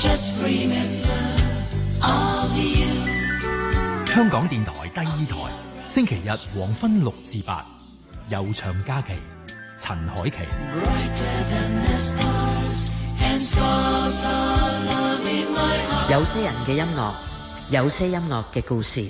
香港電台第二台，星期日黃昏6至8，悠長假期，陳凱琪。 有些人嘅音樂，有些音樂嘅故事。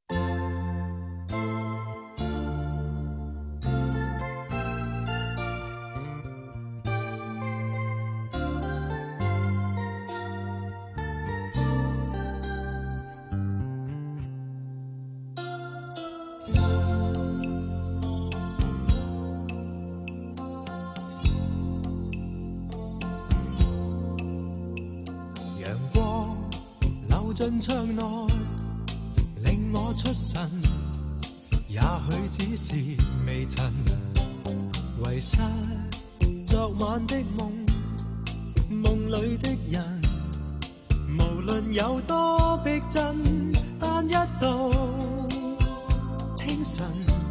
進窗內令我出神，也許只是微塵，遺失昨晚的夢，夢裏的人，無論有多逼真，但一到清晨，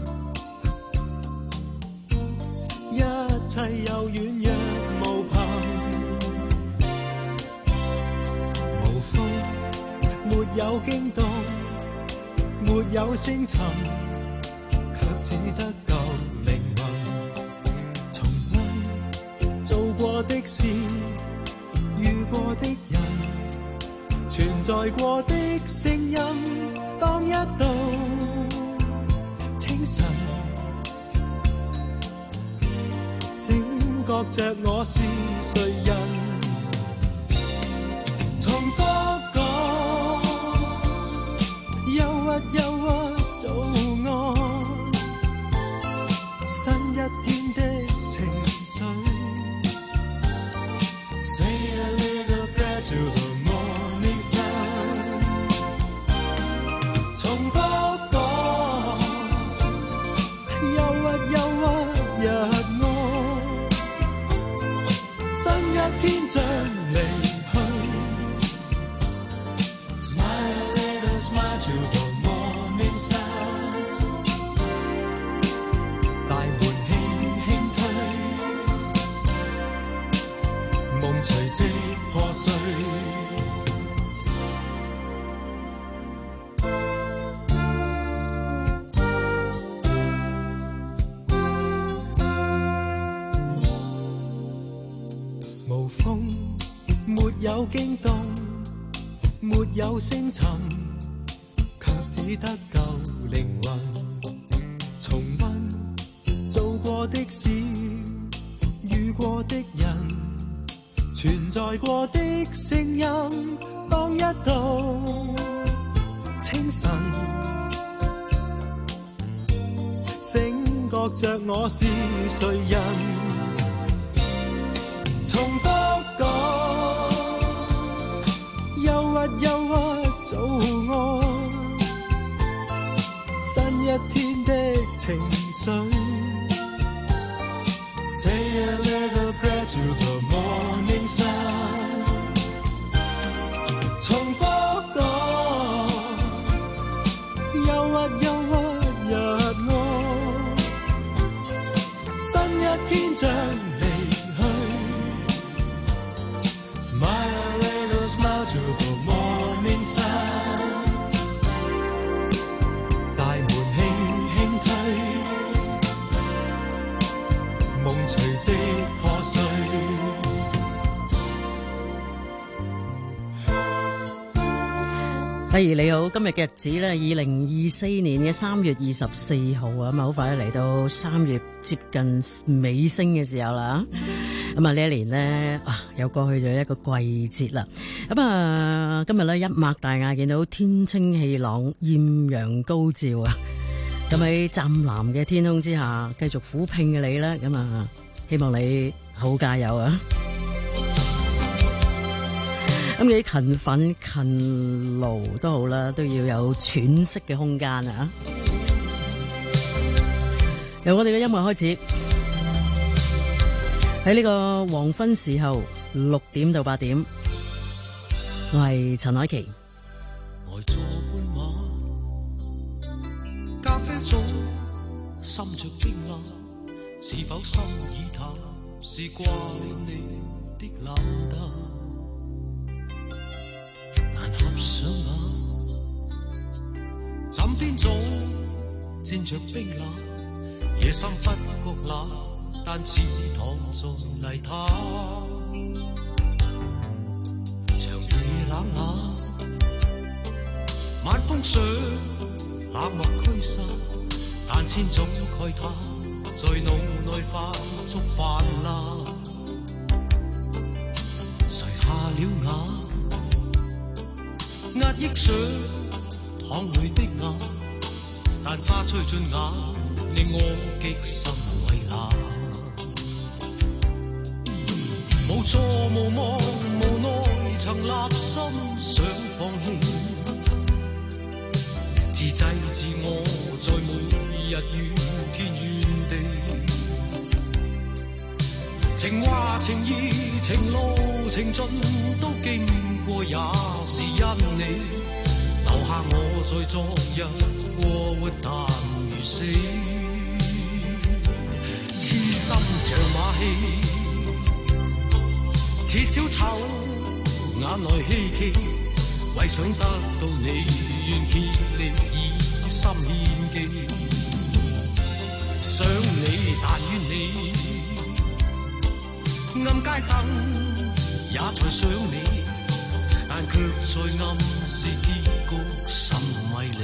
一切又軟弱無憑。沒有驚動，沒有星塵，卻只得夠靈魂。重溫做過的事，遇過的人，存在過的聲音。當一到清晨，醒覺着我是誰人，重複憂鬱早安，新一天的情緒。Say a little prayer to the morning sun。重複講，憂鬱日安，新一天將離去。To the morning sun， 大門輕輕推，夢隨即破碎。無風，沒有驚動，沒有星塵，只得夠靈魂。重溫做過的事，遇過的人，存在過的聲音。當一到清晨，醒覺着我是誰人，重複講，憂鬱早安，新一天的情緒。Say a little prayer to the morning sun。 重複講，憂鬱日安，新一天將離去。Smile a little smile to the morning sun。夢隨即破碎。 例如你好，今日嘅日子咧，2024年嘅3月24號啊，咁啊好快嚟到3月接近尾聲嘅時候啦。咁啊呢一年咧又過去咗一個季節啦。咁啊今日咧一擘大眼見到天清氣朗，豔陽高照啊！咁喺湛藍嘅天空之下，繼續苦拼嘅你咧，咁啊，希望你好加油啊！咁你勤奮勤勞都好啦，都要有喘息嘅空間啊！由我哋嘅音樂開始，喺呢個黃昏時候6點到8點，我係陳凱琪。 咖啡中滲着冰冷，是否心已淡？是掛念你的冷淡。 邊早戰着冰冷，夜深不覺冷，但似躺在泥灘。長夜冷冷，晚風上冷漠驅散，但千種慨嘆在腦內發足泛濫。垂下了眼，壓抑上淌淚的眼，但沙吹進眼，令我極心為難。無助無望無奈，曾立心想放棄，自制自我在每日怨天怨地。情話情義情路情盡都經過，也是因你留下我在昨日過活但如死，痴心像馬戲，似小丑眼內希冀，為想得到你願竭力以心獻技。想你但願你暗街燈也在想你，但卻在暗示結局甚迷離。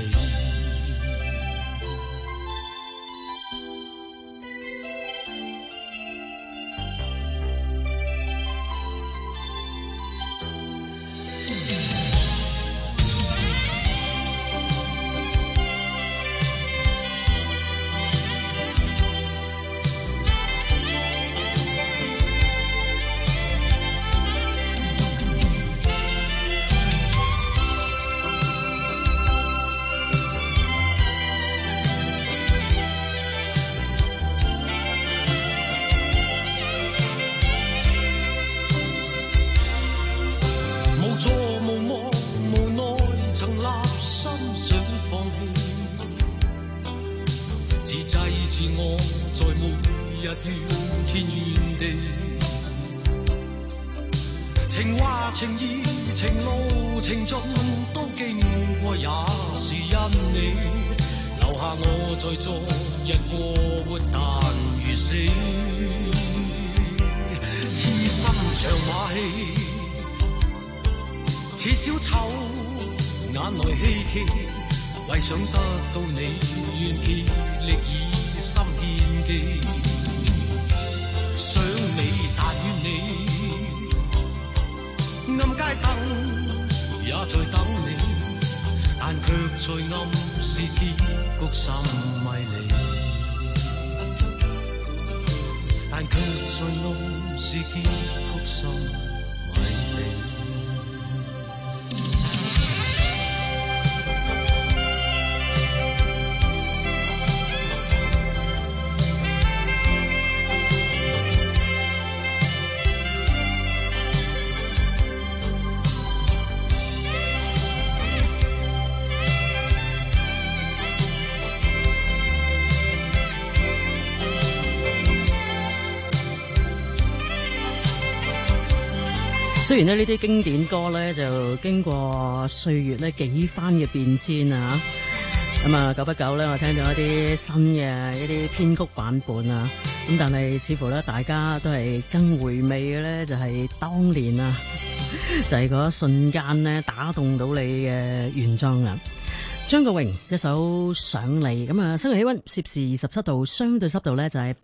雖然呢啲經典歌咧就經過歲月咧幾番嘅變遷啊，咁啊久不久咧我聽到一啲新嘅一啲編曲版本啊，咁但係似乎咧大家都係更回味嘅咧就係當年啊，就係嗰一瞬間咧打動到你嘅原裝啊。張國榮一首想你，咁啊，室外氣溫攝氏27度，相對濕度咧就係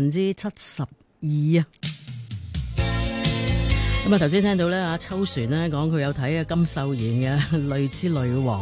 72%啊。咁啊，頭先聽到咧，阿秋璇咧講佢有睇啊金秀賢嘅《淚之女王》。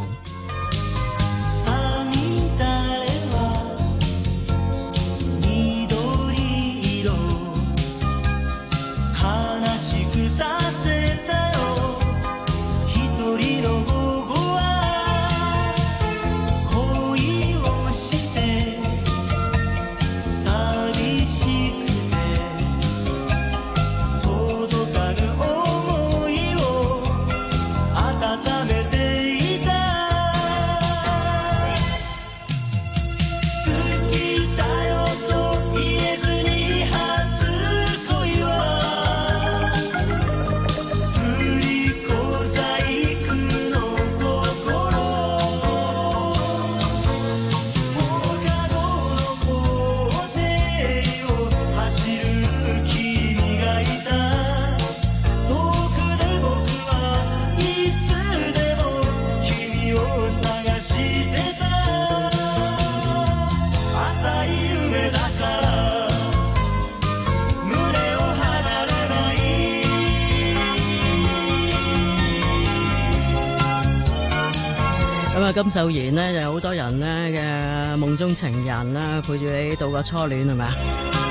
啊，金秀賢呢，就有好多人呢嘅夢中情人啦，陪住你度過初戀係咪啊？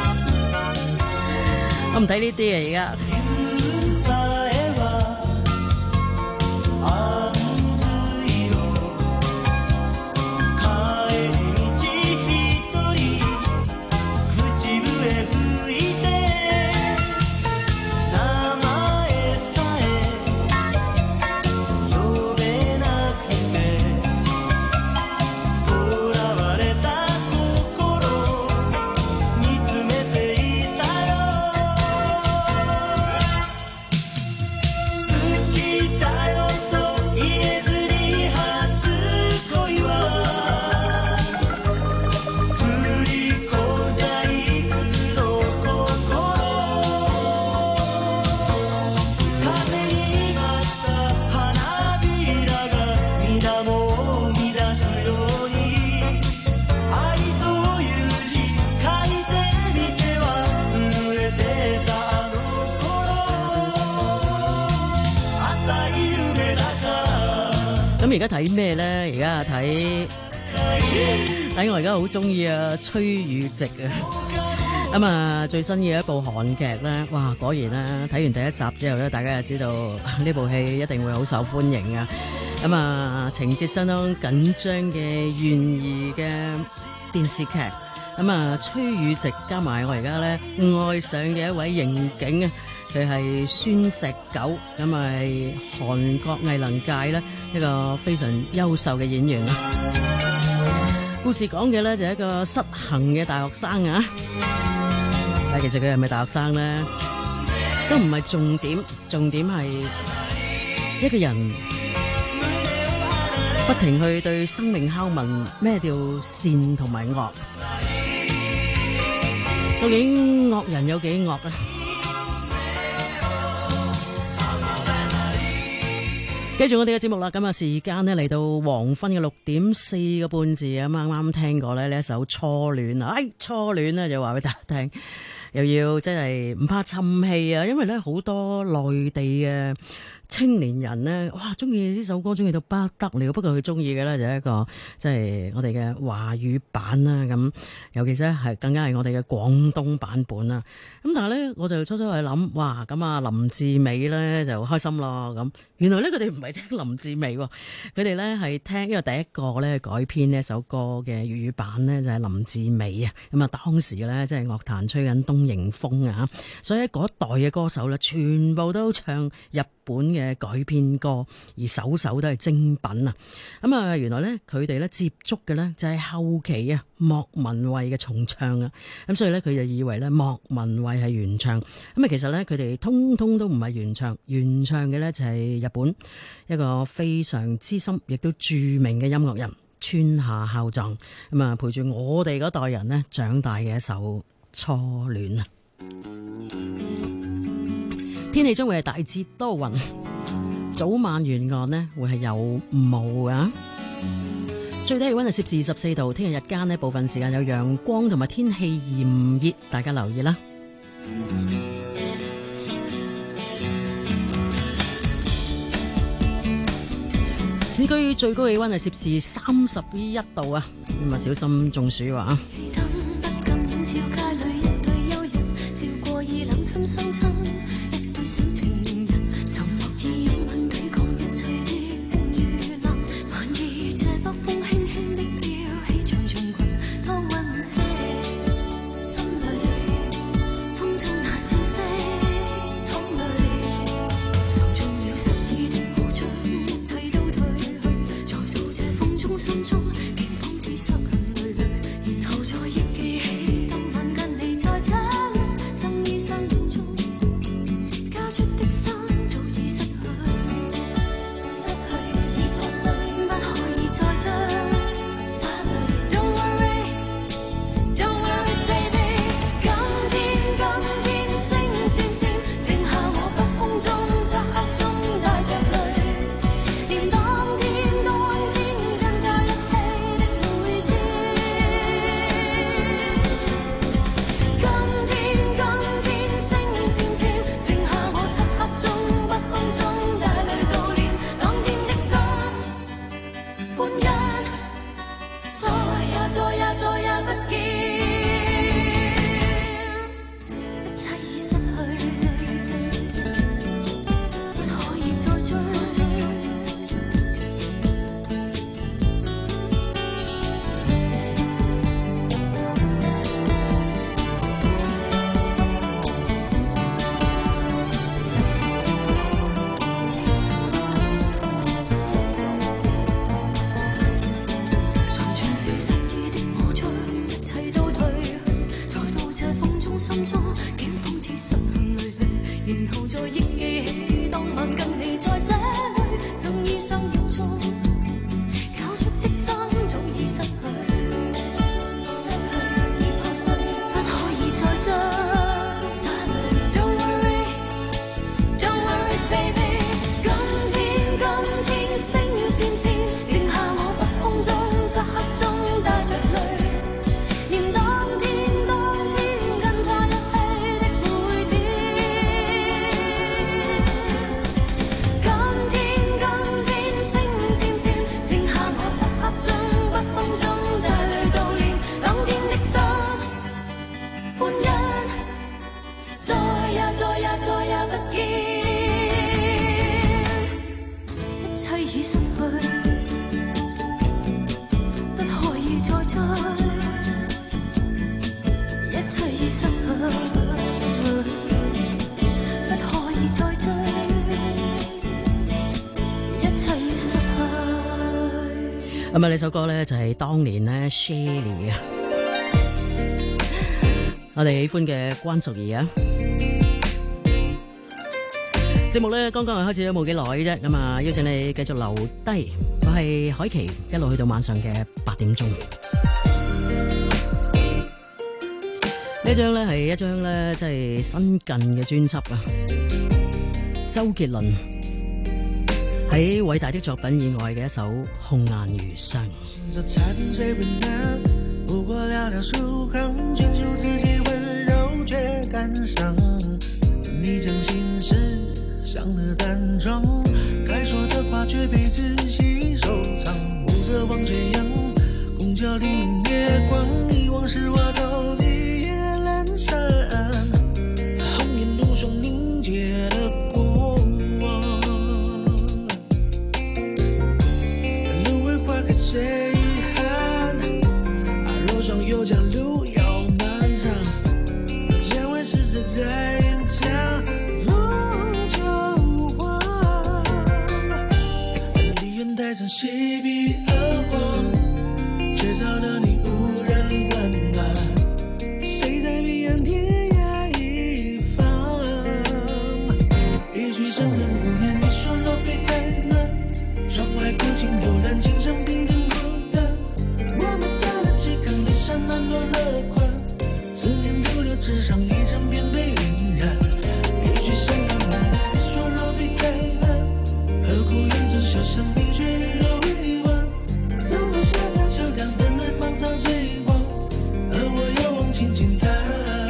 我唔睇呢啲啊而家。咁而家睇咩咧？而家睇我而家好中意啊，崔宇植啊！咁啊，最新嘅一部韓劇咧，哇！果然啦，睇完第一集之後咧，大家就知道呢部戲一定會好受歡迎啊！咁啊，情節相當緊張嘅懸疑嘅電視劇。咁啊，崔宇植加埋我而家咧愛上嘅一位刑警啊！佢係孫石九，咁係韓國藝能界咧一個非常優秀嘅演員啦。故事講嘅咧就係一個失衡嘅大學生啊，但其實佢係咪大學生咧都唔係重點，重點係一個人不停去對生命拷問咩叫善同埋惡，究竟惡人有幾惡啊？繼續我哋嘅節目啦，咁啊時間呢嚟到黃昏嘅6:04個半字啊，啱啱聽過咧呢一首初戀啊，初戀咧就話俾大家聽，又要真係唔怕沉氣啊，因為咧好多內地嘅青年人呢，哇，中意呢首歌，中意到不得了。不過佢中意嘅咧就係一個即係我哋嘅華語版啦，咁尤其是係更加係我哋嘅廣東版本啦。咁但係咧，我就初初係諗，哇，咁啊林志美咧就開心咯。咁原來咧佢哋唔係聽林志美，佢哋咧係聽，因為第一個咧改編呢一首歌嘅粵語版咧就係林志美啊。咁啊當時咧即係樂壇吹緊東瀛風啊，所以嗰一代嘅歌手咧全部都唱日本嘅改編歌，而首首都係精品啊！咁啊，原來咧佢哋咧接觸嘅咧就係後期啊莫文蔚嘅重唱啊，咁所以咧佢就以為咧莫文蔚係原唱，咁啊其實咧佢哋通通都唔係原唱，原唱嘅咧就係日本一個非常資深亦都著名嘅音樂人村下孝藏，咁啊陪住我哋嗰代人咧長大嘅一首初戀啊！天氣將會係大致多雲，早晚沿岸呢會係有霧啊。最低氣溫係攝氏24度。聽日日間呢部分時間有陽光同埋天氣炎熱，大家留意啦。市區最高氣溫係攝氏31度啊，咁啊小心中暑啊。 在憶記起當晚跟你在這裏，曾遇上要做搞出的心早已失去，失去而怕誰不可以再將失去。Don't worry, don't worry baby， 今天星閃閃，剩下我北空中漆黑中帶着淚。再也不見，一切已失去，不可以再追，一切已失去，不可以再追，一切已失去。 咁啊，呢首歌咧就係當年咧 Shelly 啊，我哋喜歡嘅關淑怡啊。節目咧剛剛係開始咗冇幾耐啫，咁啊邀請你繼續留低，我係海琪，一路去到晚上嘅8點鐘。呢張咧係一張咧即係新近嘅專輯啊，周杰倫喺偉大的作品以外嘅一首《紅顏餘生》。不過寥寥數行，全數自己溫柔卻感傷，你將心事上了淡妝，該說的話卻被仔細收藏，無色望斜陽，公交零零月光，遺忘是我走遍夜闌珊，紅顏路上凝結的過往，蘆葦花開誰遺憾，路上有將路遙漫長，將會是誰在演唱帶上西壁而過，卻找到你無人溫暖，誰在彼岸天涯一方，一句深恨不念，你說若非太難，窗外古今悠然，琴聲平平孤單，我們在那幾根的山難落了款，思念流流紙上一張片被暈染，一句深恨不念，你說若非太難，何苦緣字小聲你卻一路遺忘，走過下山車輛燈來芳草追光，而我又忘輕輕彈，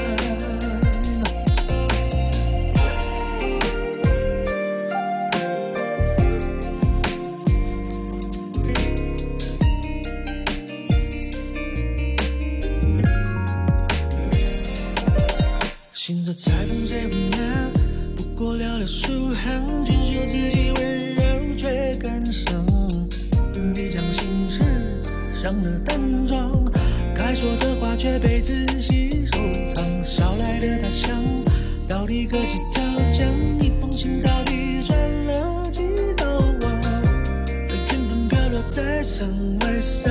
心在彩虹誰不亮，不過寥寥數行，全秀自己溫柔卻感傷，你將心事上了淡妝，該說的話卻被仔細收藏，捎來的他鄉到底隔幾條江，一封信到底轉了幾道網，緣分飄落在山外山，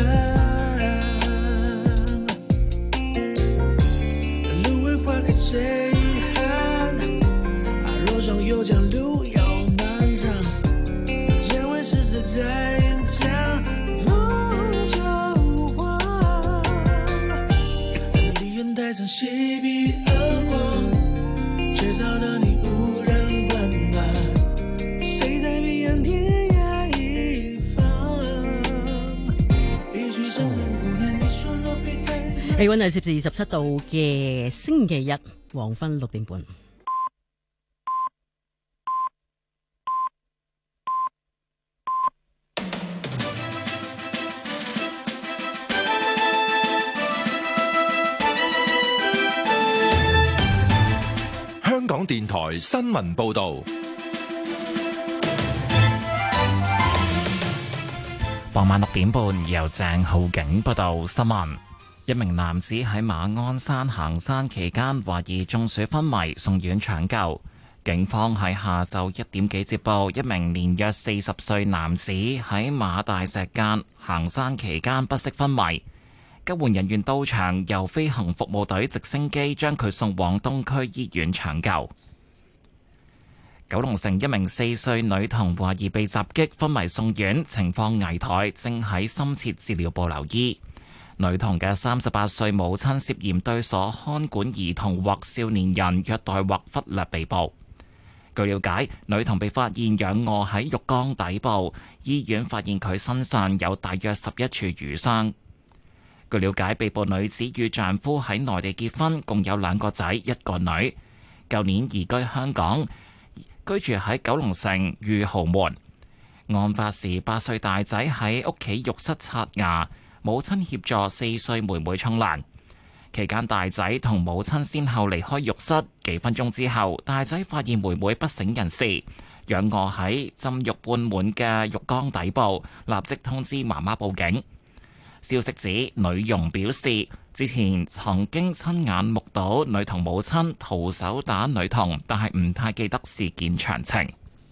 蘆葦花開誰遺憾，路上有將路遙漫長，將會是誰在演唱風秋花，離遠帶上西壁而過，卻找到你無人溫暖，誰在彼岸天涯一方，一句深恨不念，你說若非太難。氣溫係攝氏27度嘅星期日黃昏6點半。 香港電台新聞報道。 傍晚6點半，由鄭浩景報道新聞。一名男子喺馬鞍山行山期間，懷疑中暑昏迷，送院搶救。警方喺下晝1點幾接報，一名年約40歲男子喺馬大石澗行山期間不適昏迷。救援人員到場，由飛行服務隊直升機將佢送往東區醫院搶救。 九龍城一名4歲女童懷疑被襲擊，昏迷送院，情況危殆，正喺深切治療部留醫。女童嘅38歲母親涉嫌對所看管兒童或少年人虐待或忽略被捕。據了解，女童被發現仰臥喺浴缸底部，醫院發現佢身上有大約11處瘀傷。據了解，被捕女子與丈夫喺內地結婚，共有2個仔1個女，舊年移居香港，居住喺九龍城裕豪門。案發時8歲大仔喺屋企浴室刷牙，母親協助4歲妹妹沖涼。期間大仔同母親先後離開浴室，幾分鐘之後，大仔發現妹妹不省人事，仰臥喺浸浴半滿嘅浴缸底部，立即通知媽媽報警。消息指，女傭表示之前曾經親眼目睹女童母親徒手打女童，但係唔太記得事件詳情。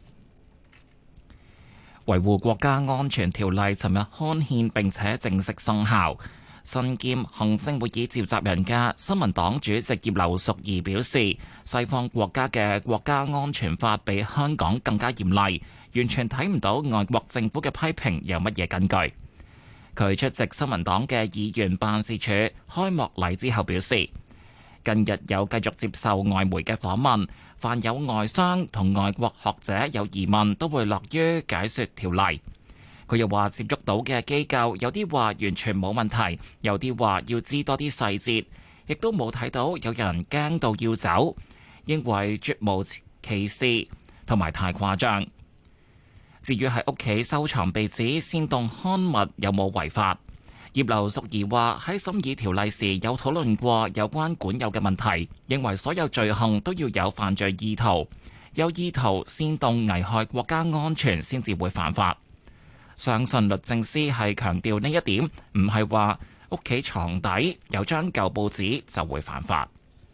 維護國家安全條例尋日刊憲並且正式生效。身兼行政會議召集人嘅新民黨主席葉劉淑儀表示，西方國家嘅國家安全法比香港更加嚴厲，完全睇唔到外國政府嘅批評有乜嘢根據。佢出席新民黨嘅議員辦事處開幕禮之後表示，近日有繼續接受外媒嘅訪問，凡有外商同外國學者有疑問，都會樂於解說條例。佢又話，接觸到嘅機構有啲話完全冇問題，有啲話要知多啲細節，亦都冇睇到有人驚到要走，認為絕無歧視同埋太誇張。至於喺屋企收藏被指煽動刊物有冇違法，葉劉淑儀話喺審議條例時有討論過有關管有嘅問題，認為所有罪行都要有犯罪意圖，有意圖煽動危害國家安全先至會犯法。相信律政司係強調呢一點，唔係話屋企床底有張舊報紙就會犯法。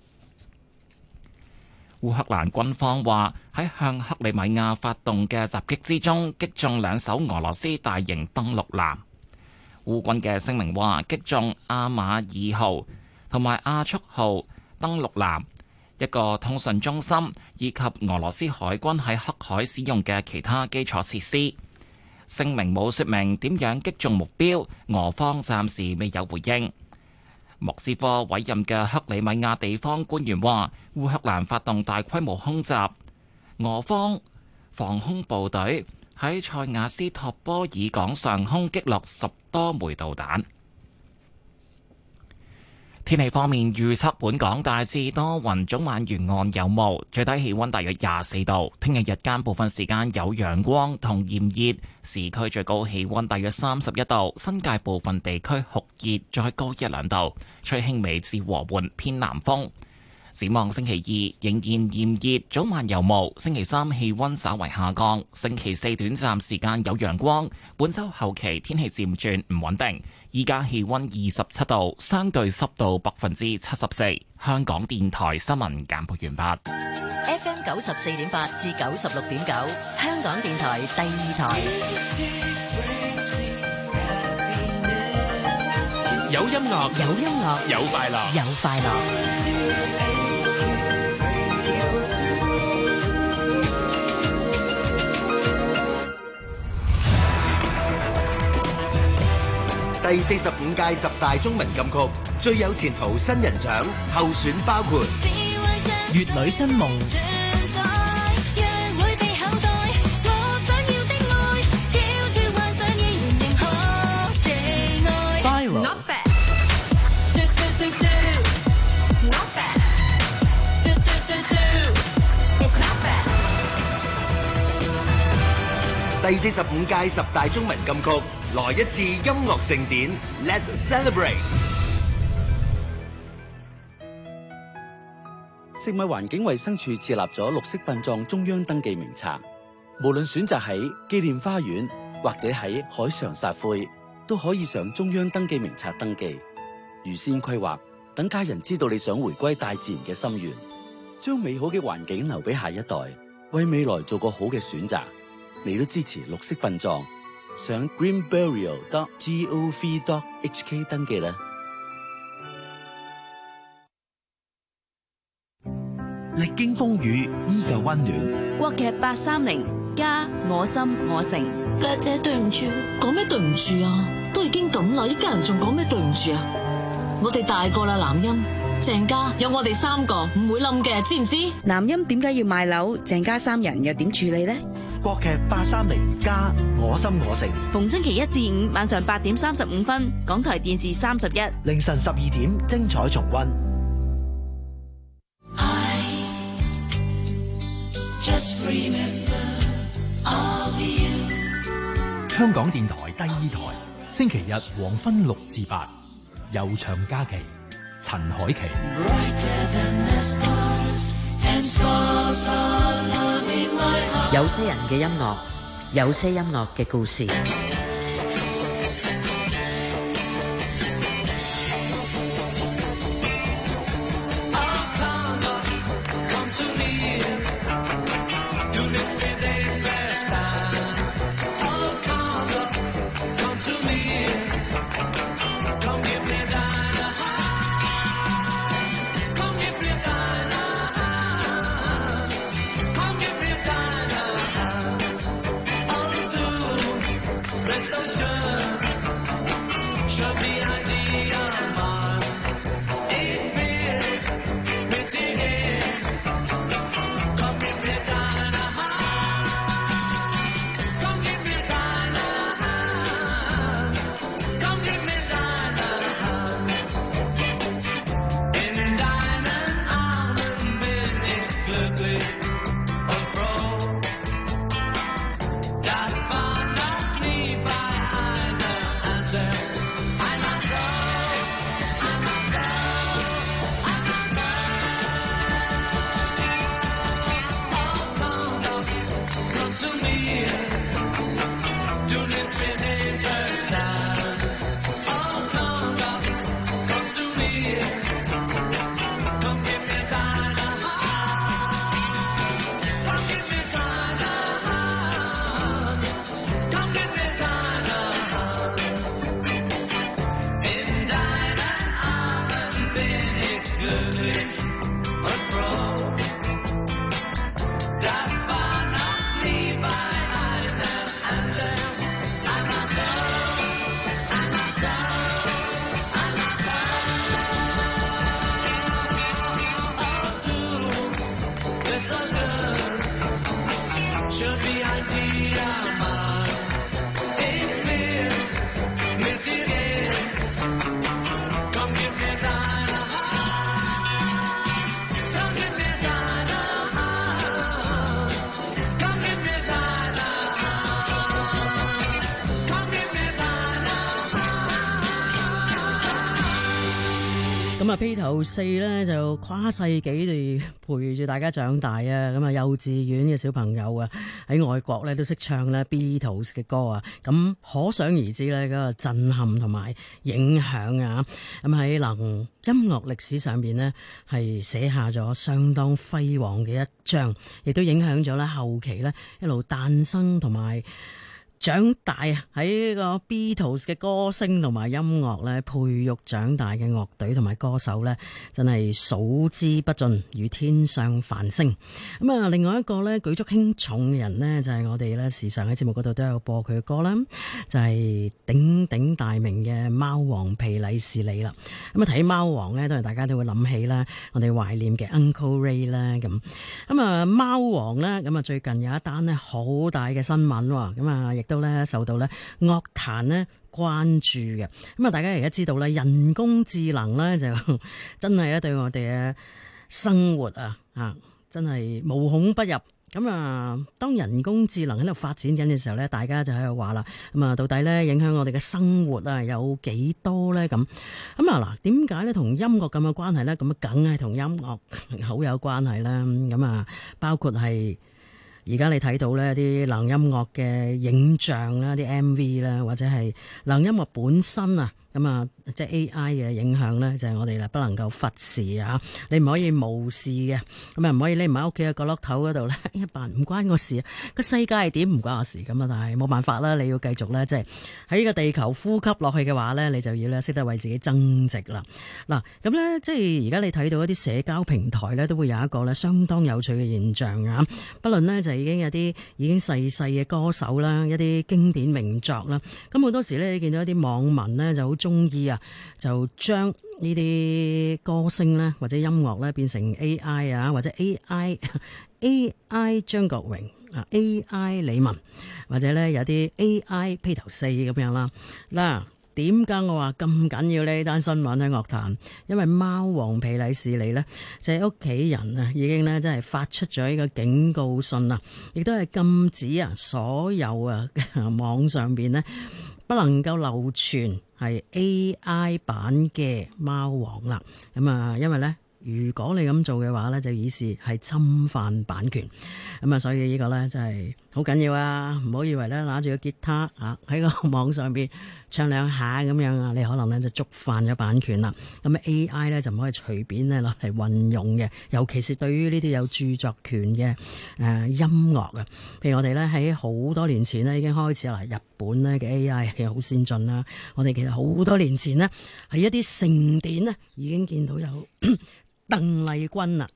烏克蘭軍方話喺向克里米亞發動嘅襲擊之中，擊中2艘俄羅斯大型登陸艦。烏軍嘅聲明話，擊中阿馬爾號同埋亞速號登陸艦，一個通訊中心，以及俄羅斯海軍喺黑海使用嘅其他基礎設施。聲明冇說明點樣擊中目標，俄方暫時未有回應。莫斯科委任嘅克里米亞地方官員話，烏克蘭發動大規模空襲，俄方防空部隊喺塞瓦斯托波爾港上空擊落10多枚導彈。天氣方面預測，本港大致多雲，早晚沿岸有霧，最低氣溫大約24度。聽日日間部分時間有陽光同炎熱，市區最高氣溫大約31度，新界部分地區酷熱，再高1-2度，吹輕微至和緩偏南風。展望星期2仍然炎熱，早晚有霧。星期3氣溫稍為下降，星期4短暫時間有陽光。本週後期天氣漸轉唔穩定。依家氣溫27度，相對濕度74%。香港電台新聞簡報完畢。 FM 94.8至96.9，香港電台第2台。 有音樂， 有音樂， 有快樂， 有快樂。 第45屆10大中文金曲最有前途新人獎候選包括 《粵女新夢》、 Viral、 第45屆10大中文金曲，來一次音樂盛典 ，Let's celebrate！ 食物環境衛生署設立咗綠色殯葬中央登記名冊，無論選擇喺紀念花園或者喺海上撒灰，都可以上中央登記名冊登記。預先規劃，等家人知道你想回歸大自然嘅心願，將美好嘅環境留俾下一代，為未來做個好嘅選擇。你都支持綠色殯葬，上 greenburial.gov.hk 登記啦。 歷經風雨依舊溫暖。 國劇830家我心我城。 家姐對唔住，講咩對唔住啊？都已經咁啦，一家人仲講咩對唔住啊？我哋大個啦，南音鄭家有我哋3個唔會冧嘅，知唔知？ 南音點解要賣樓？鄭家3人又點處理呢？ 國劇830家我心我城， 逢星期1至5晚上8點35分，港台電視31， 凌晨12點精彩重溫。 香港電台第2台，星期日黃昏6至8，悠長假期，陳凱琪。 有些人嘅音樂，有些音樂嘅故事。 咁啊，披頭四咧就跨世紀地陪住大家長大啊！咁啊，幼稚園嘅小朋友啊，喺外國咧都識唱咧 Beatles 嘅歌啊！咁可想而知咧，嗰個震撼同埋影響啊！咁喺音樂歷史上邊呢，係寫下咗相當輝煌嘅一章，亦都影響咗咧後期咧一路誕生同埋長大啊！喺個 Beatles 嘅歌聲同埋音樂咧，培育長大嘅樂隊同埋歌手咧，真係數之不盡，如天上繁星。咁啊，另外一個咧舉足輕重嘅人呢，就係我哋咧時常喺節目嗰度都有播佢嘅歌啦，就係鼎鼎大名嘅貓王皮禮士利啦。咁啊，睇貓王咧，當然大家都會諗起啦，我哋懷念嘅 Uncle Ray 啦咁。咁啊，貓王咧，咁啊最近有一單咧好大嘅新聞喎，咁啊亦都咧受到咧樂壇咧關注嘅。咁啊，大家而家知道咧，人工智能咧就真係咧對我哋嘅生活啊真係無孔不入。咁啊，當人工智能喺度發展緊嘅時候咧，大家就喺度話啦，咁啊到底咧影響我哋嘅生活啊有幾多咧？咁啊嗱，點解咧同音樂咁嘅關係咧？咁啊，梗係同音樂好有關係啦。咁啊，包括係而家你睇到呢啲流行音樂嘅影像啦，啲 MV 啦，或者係流行音樂本身啊，咁啊即係 AI 嘅影響咧，就係我哋啦不能夠忽視啊！你唔可以無視嘅，咁啊唔可以匿埋喺屋企嘅角落頭嗰度咧，一扮唔關我事啊！個世界係點唔關我事咁啊！但係冇辦法啦，你要繼續咧，即係喺呢個地球呼吸落去嘅話咧，你就要咧識得為自己增值啦。嗱，咁咧即係而家你睇到一啲社交平台咧，都會有一個咧相當有趣嘅現象啊！不論呢，就已經有啲已經逝世嘅歌手啦，一啲經典名作啦，咁好多時咧，你見到一啲網民呢就好中意啊，就將呢啲歌星咧或者音樂咧變成 AI 啊，或者 AI 張國榮啊 ，AI 李玟，或者咧有啲 AI 披頭四咁樣啦。嗱，點解我話咁緊要呢單新聞喺樂壇？因為貓王皮里士利呢，就係屋企人啊，已經呢真係發出咗一個警告信啊，亦都係禁止啊所有啊網上邊呢不能夠流傳係 AI 版嘅貓王啦。咁啊，因為呢，如果你咁做嘅話呢，就以示係侵犯版權。咁啊，所以呢個呢，真係好緊要啊！唔好以為呢，拿住個吉他啊喺個網上邊唱兩下咁樣啊，你可能呢就觸犯咗版權啦。咁 AI 呢，就唔可以隨便呢攞嚟運用嘅，尤其是對於呢啲有著作權嘅音樂啊。譬如我哋呢，喺好多年前呢已經開始啦，日本呢嘅 AI 係好先進啦。我哋其實好多年前呢，喺一啲盛典呢已經見到有鄧麗君啦。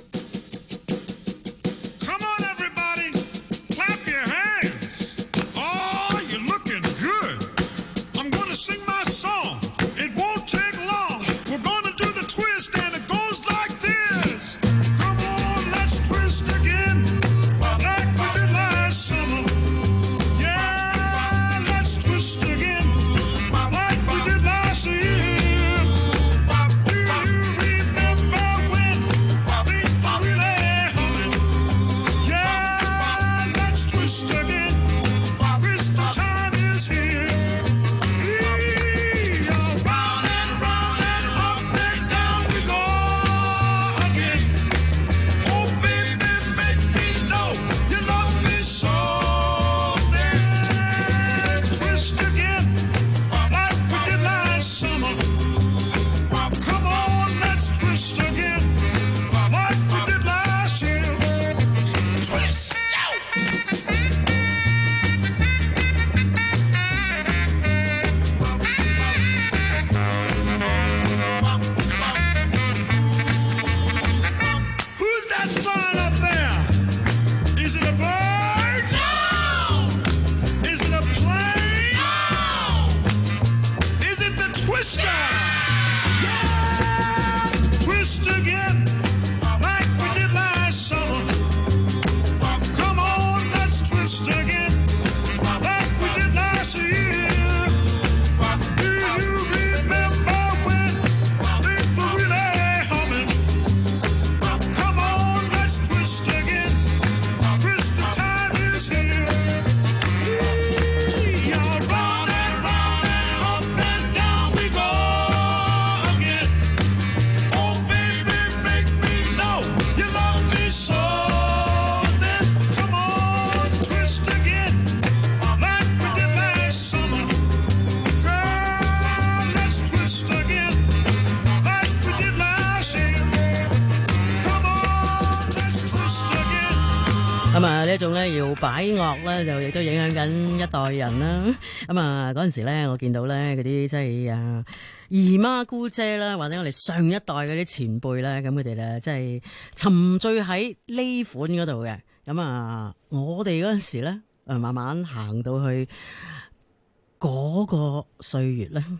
咁啊，呢一種咧搖擺樂咧，就亦都影響緊一代人啦。咁啊，嗰陣時咧，我見到咧嗰啲即係姨媽姑姐啦，或者我哋上一代嗰啲前輩咧，咁佢哋咧即係沉醉喺呢款嗰度嘅。咁啊，我哋嗰陣時咧，慢慢行到去嗰個歲月咧。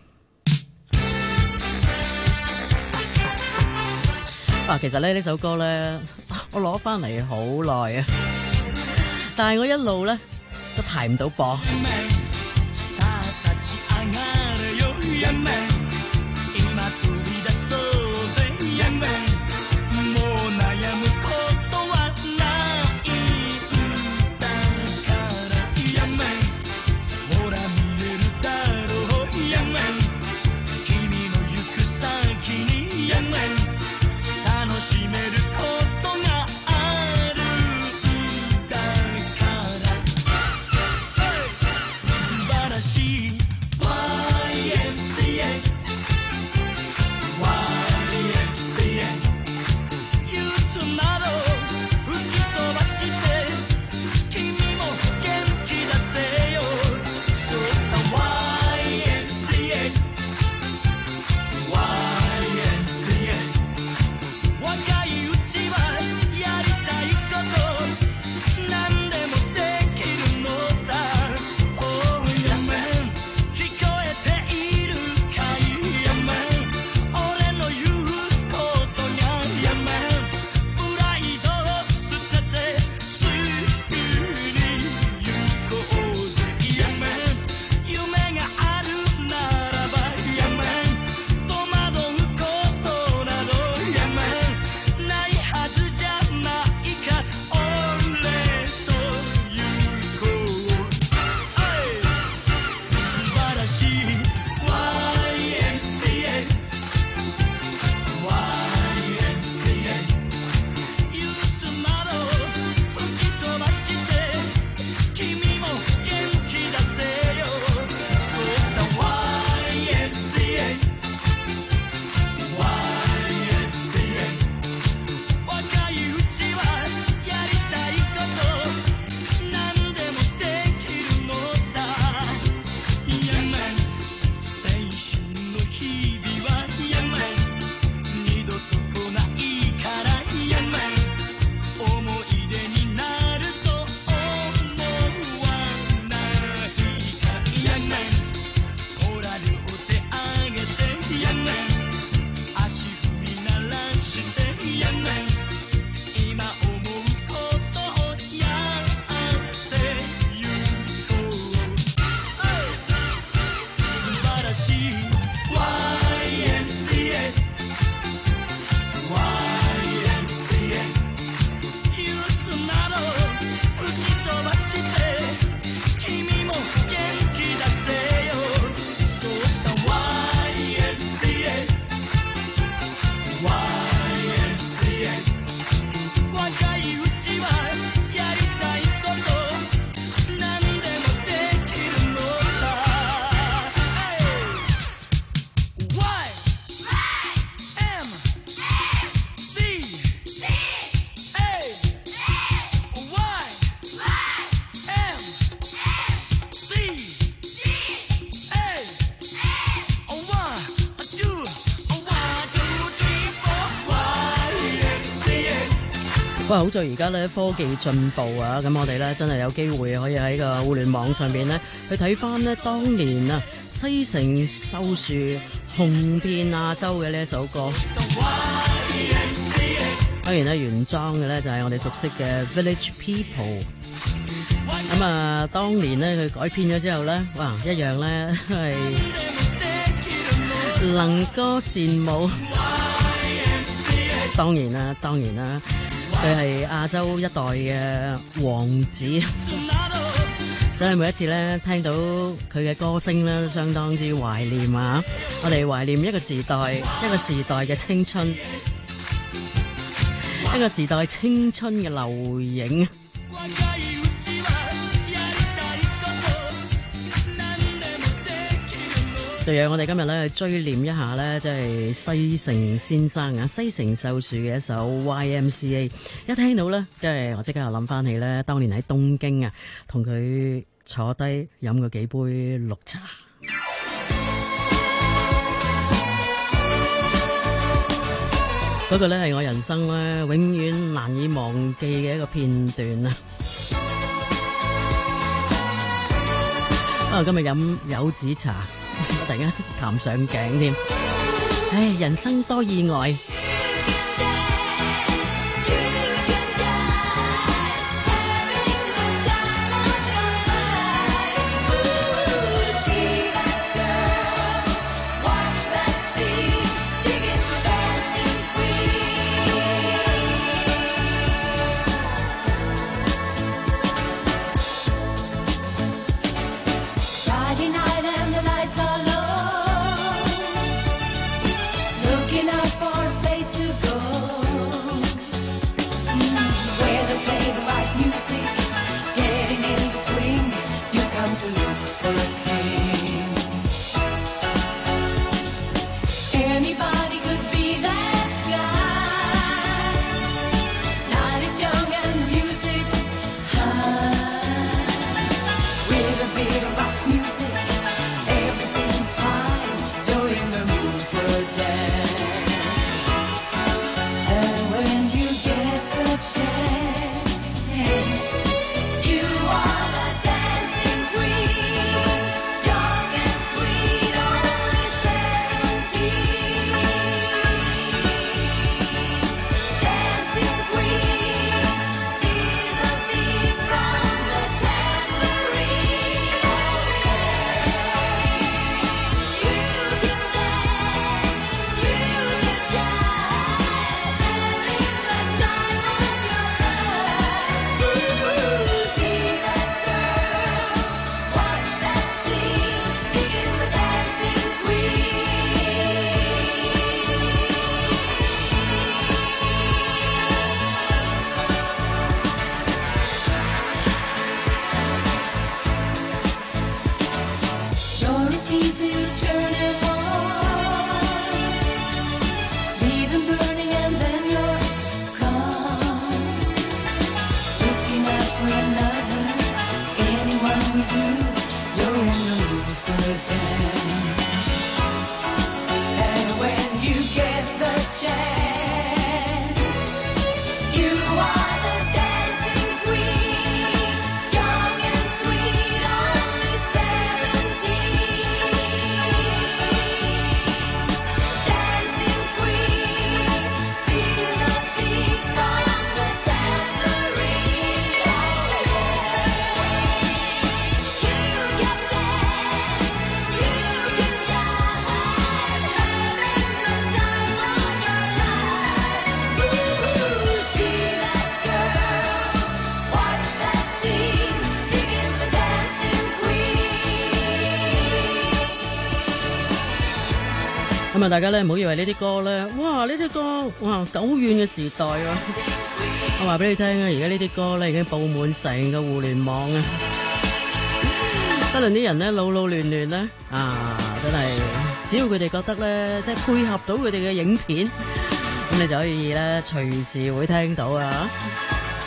其實咧呢首歌咧，我攞翻嚟好耐啊，但係我一路咧都排唔到播。 YMCA 哇！好在而家咧科技進步啊，咁我哋咧真係有機會可以喺個互聯網上邊咧去睇翻咧當年啊西城秀樹紅遍亞洲嘅呢一首歌。當然咧原裝嘅咧就係我哋熟悉嘅 Village People。咁啊，當年咧佢改編咗之後咧，哇，一樣咧係能歌善舞。當然啦，佢係亞洲一代嘅王子，真係每一次咧聽到佢嘅歌聲咧，都相當之懷念啊！我哋懷念一個時代嘅青春，一個時代青春嘅留影。就讓我哋今日咧去追念一下咧，即係西城先生啊，西城秀樹嘅一首 YMCA。一聽到咧，即係我即刻又諗翻起咧，當年喺東京啊，同佢坐低飲過幾杯綠茶。嗰個咧係我人生咧永遠難以忘記嘅一個片段啊！今日飲柚子茶。我突然間談上頸添，唉，人生多意外。咁啊！大家咧唔好以為呢啲歌咧，哇！呢啲歌哇久遠嘅時代啊！我話俾你聽啊，而家呢啲歌咧已經佈滿成個互聯網啊！不論啲人咧老老亂亂咧啊，真係只要佢哋覺得咧，即係配合到佢哋嘅影片，咁你就可以咧隨時會聽到啊！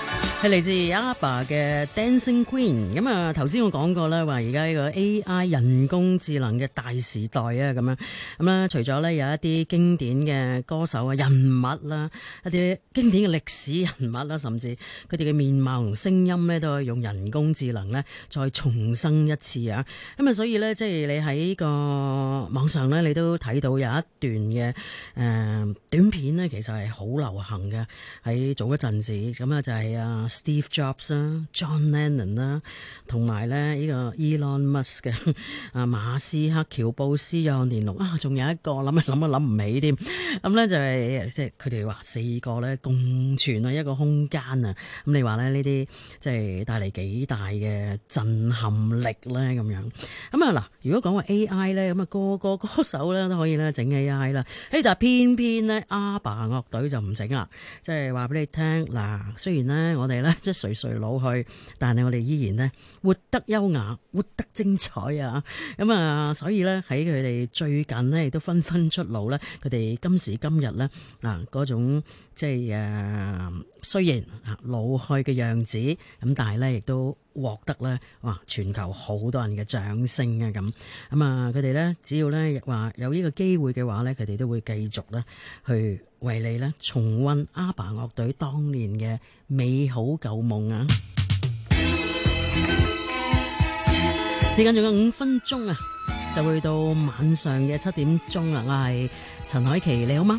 係嚟自 ABBA 嘅 Dancing Queen。咁啊，頭先我講過啦，話而家呢個 AI 人工智能嘅大時代啊，咁樣咁啦。除咗咧有一啲經典嘅歌手啊、人物啦，一啲經典嘅歷史人物啦，甚至佢哋嘅面貌同聲音咧，都可以用人工智能咧再重生一次啊。咁啊，所以咧，即係你喺個網上咧，你都睇到有一段嘅短片咧，其實係好流行嘅。喺早一陣子咁啊，就係啊 Steve Jobs 啦、John Lennon 啦，同埋咧呢個 Elon Musk 嘅啊馬斯克、喬布斯、約翰連儂啊，仲有一個諗唔起添。咁咧就係即係佢哋話4個咧共存啊一個空間啊。咁你話咧呢啲即係帶嚟幾大嘅震撼力咧咁樣。咁啊嗱，如果講話 AI 咧，咁啊個個歌手咧都可以咧整 AI 啦。但係偏偏咧 ABBA 樂隊就唔整啦。即係話俾你聽嗱，雖然咧我哋咧即係垂垂老去，但係我哋依然咧活得優雅，活得精彩啊！咁啊，所以咧喺佢哋最近咧亦都紛紛出爐咧，佢哋今時今日咧嗰種即係雖然老去嘅樣子，咁但係咧亦都獲得咧全球好多人嘅掌聲啊！咁啊，佢哋咧只要咧話有呢個機會嘅話咧，佢哋都會繼續咧去為你咧重溫 ABBA 樂隊當年嘅美好舊夢啊！時間仲有5分鐘啊，就會到晚上嘅7點鐘啦。我係陳凱琪，你好嗎？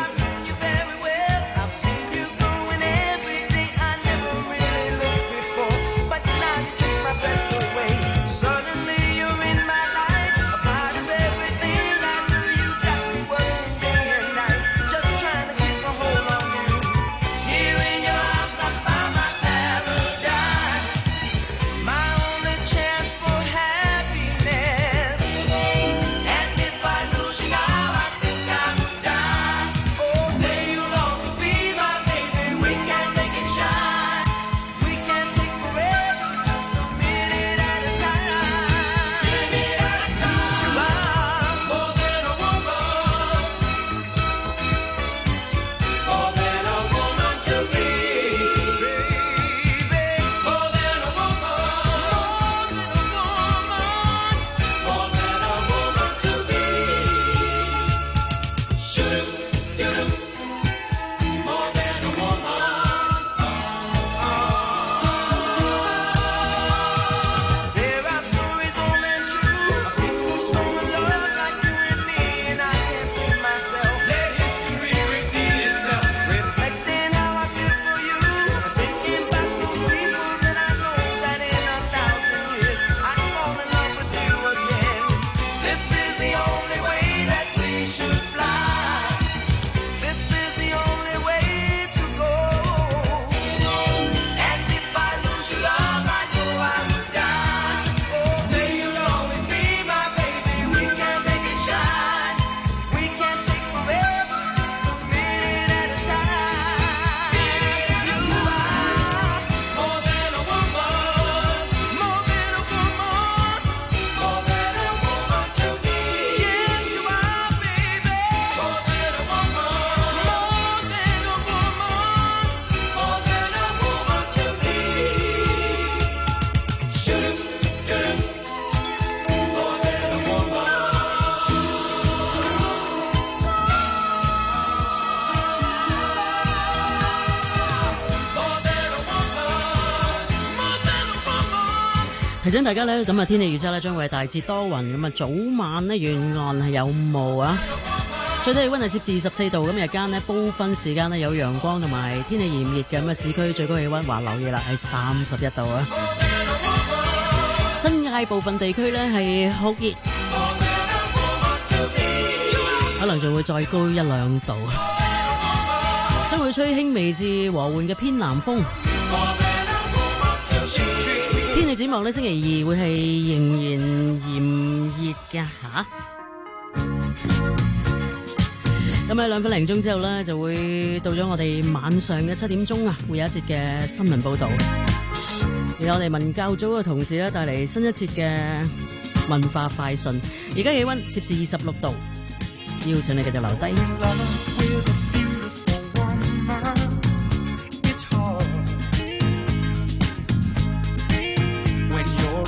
提醒大家咧，咁啊天氣預測咧將會係大致多雲，咁啊早晚咧沿岸係有霧啊，最低氣溫係攝氏24度，咁日間咧部分時間咧有陽光同埋天氣炎熱嘅，咁啊市區最高氣溫話留意啦係31度啊，新界部分地區咧係酷熱，可能仲會再高1-2度，將會吹輕微至和緩嘅偏南風。天氣展望呢，星期2會係仍然炎熱嘅吓。咁喺2分零鐘之後呢，就會到咗我哋晚上嘅7點鐘啊，會有一節嘅新聞報道。而我哋文教組嘅同事呢，帶嚟新一節嘅文化快訊。而家氣溫攝氏26度，邀請你繼續留低。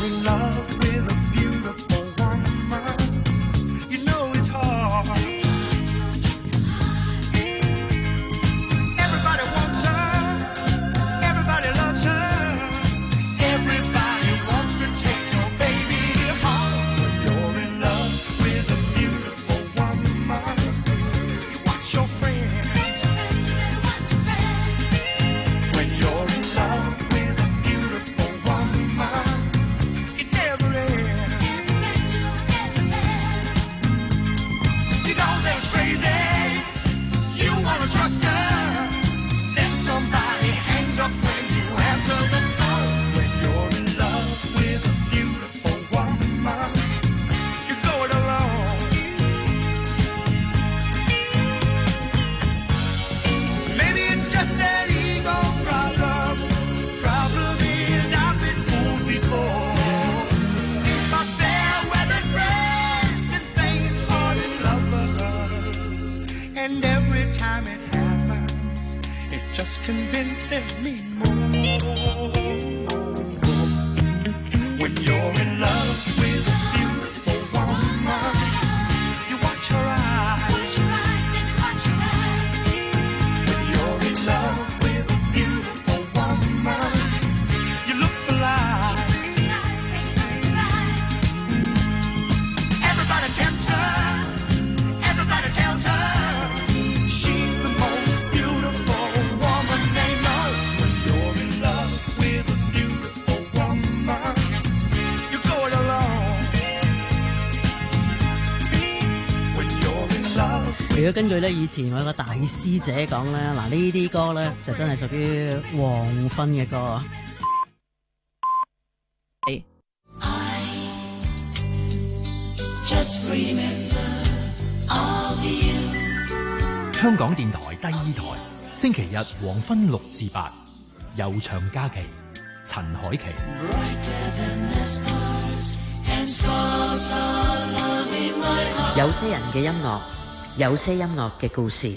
in love with a beautiful woman, you know it's hard. Everybody wants her, everybody loves her, everybody wants to take your baby home. When you're in love with a beautiful woman, you watch your friends. When you're in love with a beautiful woman, it never ends. You know that's crazy. You wanna trust her, then somebody hangs up when you answer the phone. When you're in love with a beautiful woman, you go it alone. Maybe it's just an ego problem. Problem is I've been fooled before. But fair weather friends and faint-hearted lovers, and every time it happens, it just convinces me more. When you're in love with a beautiful woman, you watch her eyes. When you're in love with a beautiful woman, you look for life. Everybody tempts her, everybody tells her she's the most beautiful woman they know. When you're in love with a beautiful woman, you go it alone. When you're in love. 如果根據咧以前我有個大師姐講咧，嗱呢啲歌咧就真係屬於黃昏嘅歌。 香港電台第二台，星期日黃昏6至8，悠長假期，陳凱琪。 有些人嘅音樂，有些音樂嘅故事。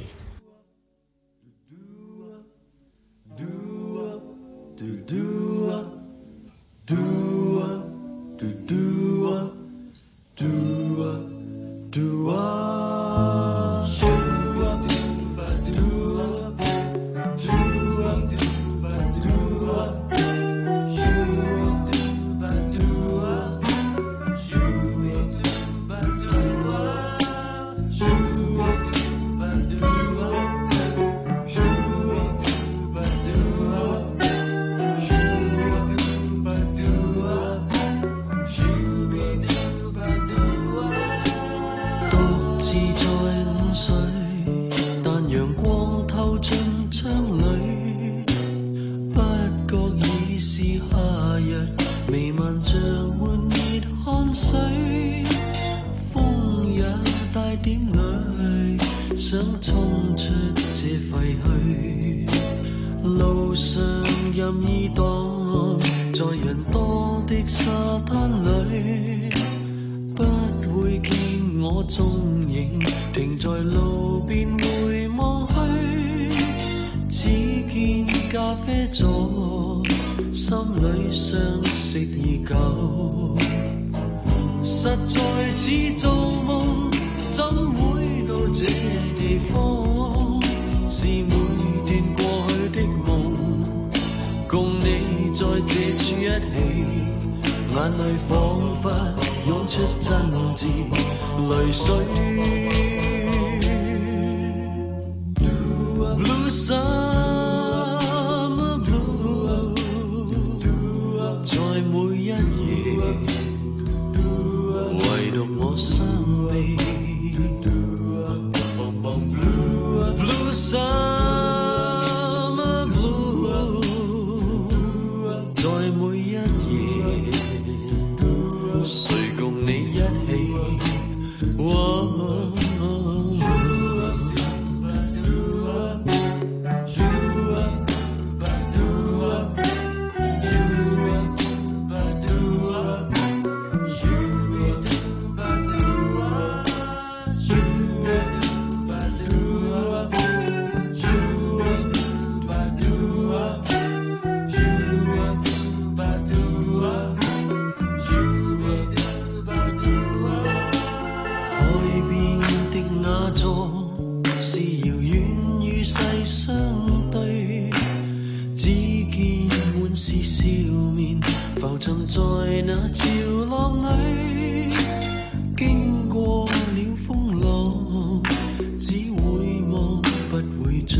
在那潮浪裏，經過了風浪，只會望不會醉。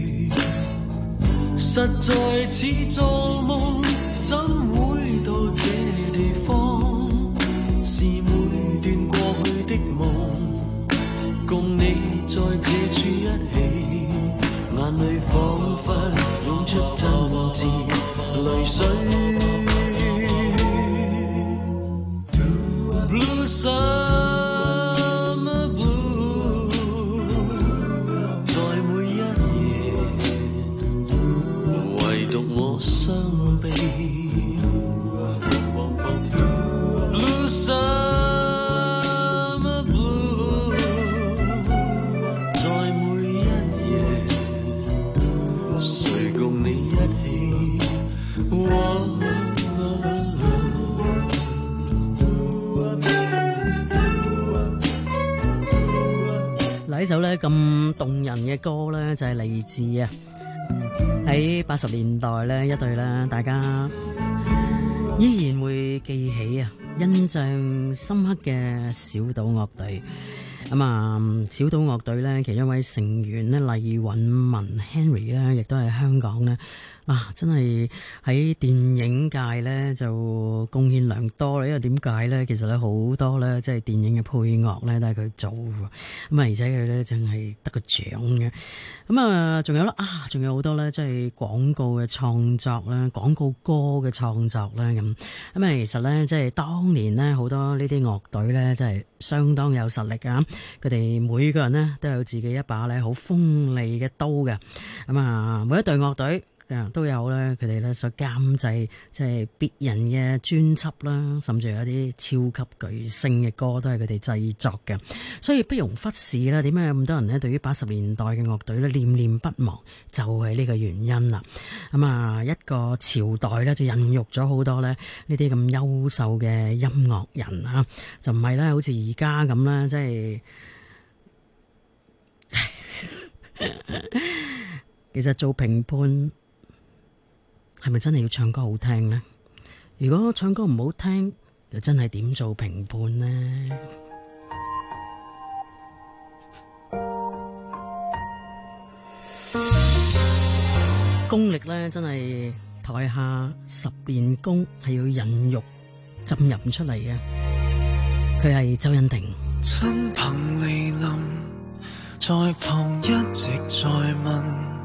實在似做夢，怎會到這地方？是每段過去的夢，共你在這處一起，眼裏彷彿湧出真摯淚水。Blue summer blue， 在每一夜，唯獨我傷悲。Blue summer blue， 在每一夜，誰共你一起？ 呢首咧咁動人嘅歌咧，就係嚟自喺80年代咧一隊咧，大家依然會記起印象深刻嘅小島樂隊。咁啊，小島樂隊咧，其中一位成員咧，黎允文 Henry 咧，亦都係香港咧，真係喺電影界咧就貢獻良多啦。因為點解咧？其實咧好多咧，即係電影嘅配樂咧都係佢做嘅。咁而且佢咧真係得個獎嘅。咁啊，仲有啦，仲有好多咧，即係廣告嘅創作啦，廣告歌嘅創作啦咁。咁啊，其實咧，即係當年咧，好多呢啲樂隊咧，真係相當有實力啊！佢哋每個人呢都有自己一把咧好鋒利嘅刀嘅。咁啊，每一隊樂隊都有咧，佢哋咧所監製即係別人嘅專輯啦，甚至有一啲超級巨星嘅歌都係佢哋製作嘅，所以不容忽視啦。點解有咁多人呢對於80年代嘅樂隊咧念念不忘，就係呢個原因啦。咁啊，一個朝代咧就孕育咗好多咧呢啲咁優秀嘅音樂人啊，就唔係咧好似而家咁啦，即係其實做評判係咪真係要唱歌好聽呢？如果唱歌唔好聽，又真係點做評判呢？功力呢，真係台下10年功係要孕育浸淫出嚟嘅。佢係周欣婷。 親朋離臨，在旁一直在問，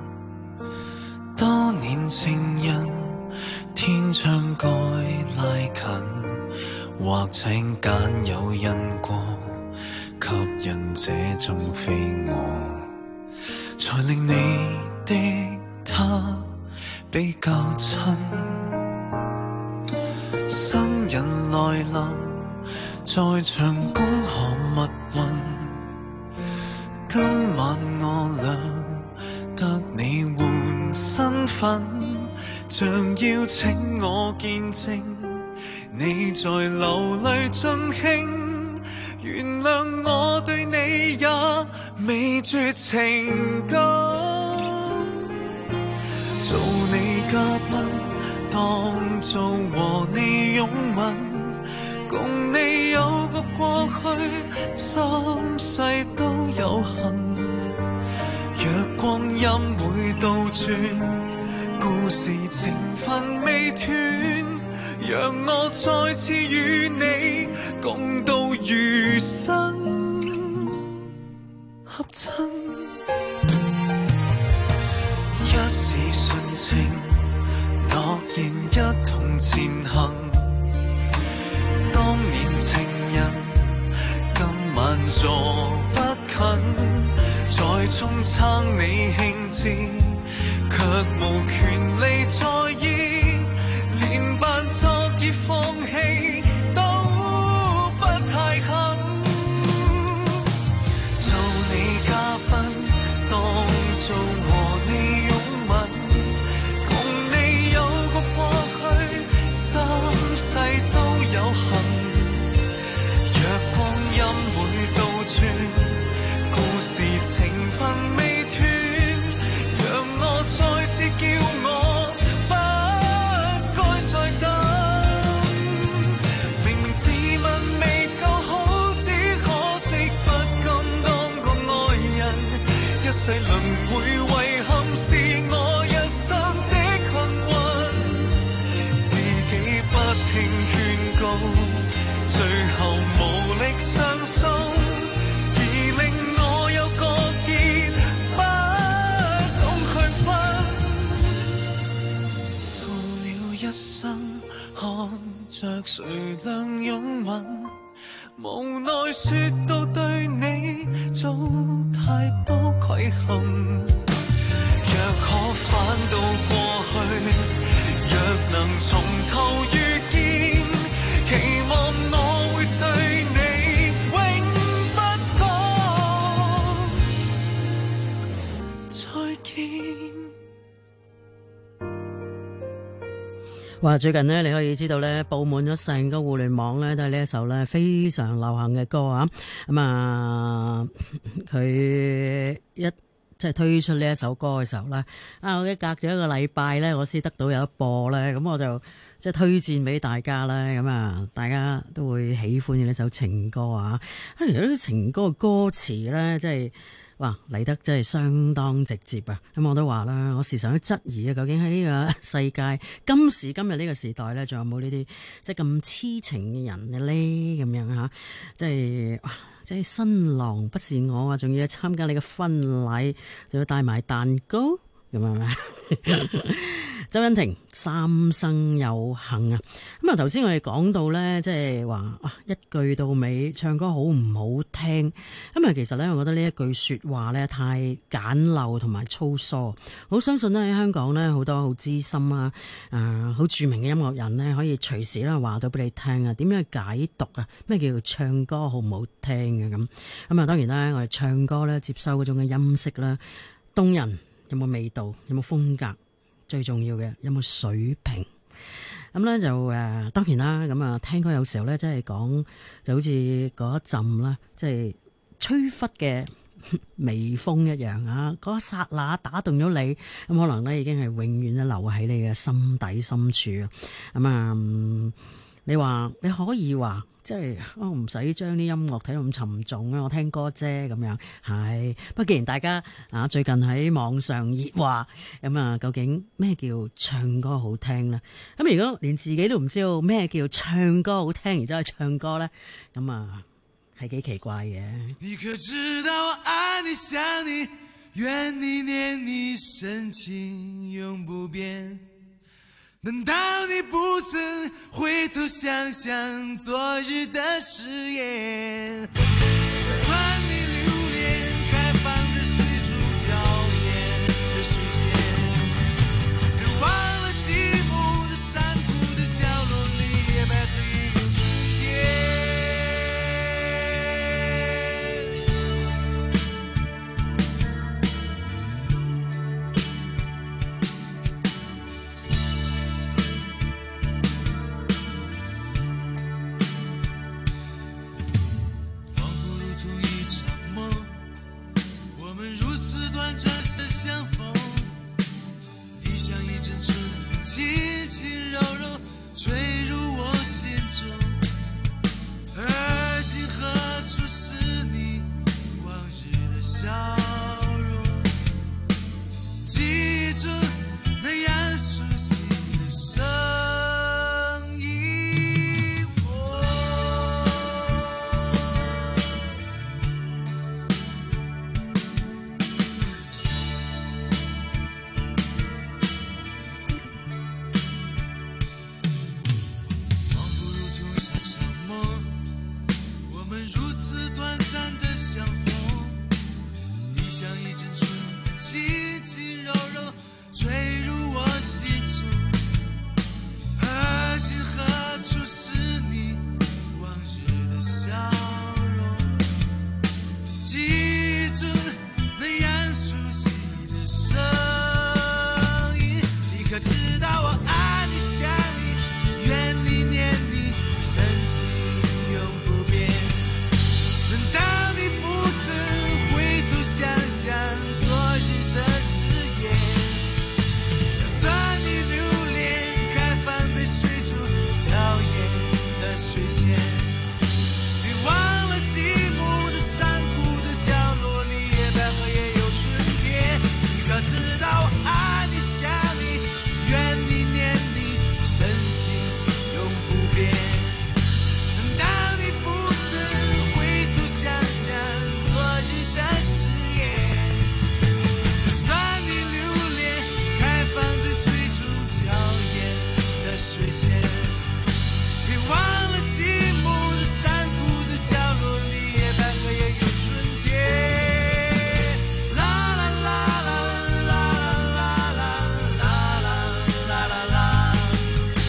多年情人，天窗該拉近，或請揀有因果，吸引這種非我，才令你的他比較親。新人來臨，在場恭賀密運，今晚我倆得你換身份，像要請我見證你在流淚盡興，原諒我對你也未絕情感。做你嘉賓，當做和你擁吻，共你有個過去，三世都有幸。若光陰會倒轉，故事情分未斷，讓我再次與你共度餘生，合襯。一時純情，諾言一同前行。當年情人，今晚坐不近，再沖撐你興致，卻無權利在意，連扮作已放棄都不太肯。做你嘉賓，當做和你擁吻，共你有個過去，三世都有幸。若光陰會倒轉，故事情分未斷，讓我再次叫我不該再等。 最後無力上訴，而令我有個結不懂去分。到了一生看着誰倆擁吻，無奈說到對你做太多虧欠。若可返到過去，若能從頭遇見，期望我會對你永不講再見。 哇！最近呢，你可以知道咧，佈滿咗成個互聯網咧，都係呢一首咧非常流行嘅歌啊！咁啊，佢即係推出呢一首歌嘅時候咧，我隔咗一個禮拜咧，我先得到有一播咧，咁我就即係推薦俾大家咧，咁啊，大家都會喜歡嘅呢首情歌啊！而家啲情歌嘅歌詞咧，即係哇嚟得真係相當直接啊！咁我都話啦，我時常都質疑啊，究竟喺呢個世界今時今日呢個時代咧，仲有冇呢啲即係咁痴情嘅人嘅咧？咁樣嚇，即係哇！即係新郎不是我啊，仲要參加你嘅婚禮，仲要帶埋蛋糕，咁係咪？周欣婷三生有幸啊！咁啊，頭先我哋講到咧，即係話一句到尾唱歌好唔好聽？咁啊，其實咧，我覺得呢一句說話咧太簡陋同埋粗疏。我相信咧喺香港咧，好多好資深啊，好著名嘅音樂人咧，可以隨時咧話到俾你聽啊，點樣去解讀啊？咩叫唱歌好唔好聽啊？咁啊，當然啦，我哋唱歌咧接收嗰種嘅音色啦，動人有冇味道，有冇風格？最重要嘅有冇水平？咁咧就當然啦，咁啊聽歌有時候咧，即係講就好似嗰一陣啦，即係吹拂嘅微風一樣啊！嗰一剎那打動咗你，咁可能咧已經係永遠都留喺你嘅心底深處啊！咁啊，你話你可以話。即係我唔使將啲音樂睇到咁沉重啊！我聽歌啫咁樣係。不過既然大家最近喺網上熱話，咁啊究竟咩叫唱歌好聽呢？咁如果連自己都唔知道咩叫唱歌好聽，而走去唱歌咧，咁啊係幾奇怪嘅。 你可知道我愛你想你怨你念你深情永不變，難道你不曾回頭想想昨日的誓言？就算你留戀開放着四處嬌豔的視線，別忘了寂寞的山谷的角落裡也百合一個春天。仿佛如同一場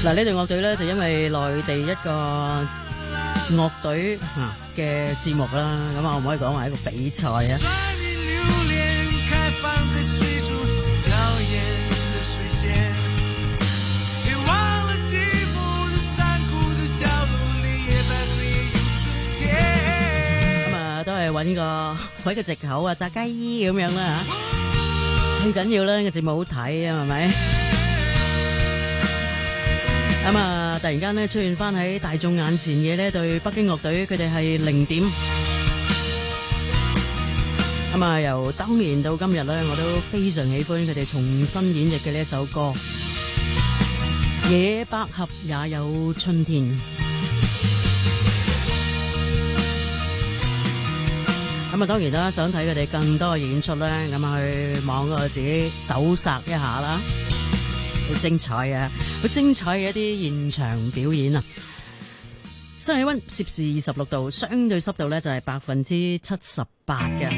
嗱，呢隊樂隊咧就因為內地一個樂隊嘅節目啦，咁我唔可以講話一個比賽啊。都係揾個藉口啊，炸雞衣咁樣啦嚇，最緊要咧個節目好睇啊，係咪？咁啊，突然間咧出現翻喺大眾眼前嘅呢對北京樂隊，佢哋係零點。咁啊，由當年到今日咧，我都非常喜歡佢哋重新演繹嘅呢一首歌《野百合也有春天》。咁啊，當然啦，想睇佢哋更多嘅演出咧，咁啊去網嗰度自己搜索一下啦，好精彩啊！好精彩嘅一啲現場表演啊！室氣溫攝氏26度，相對濕度咧就係78%嘅。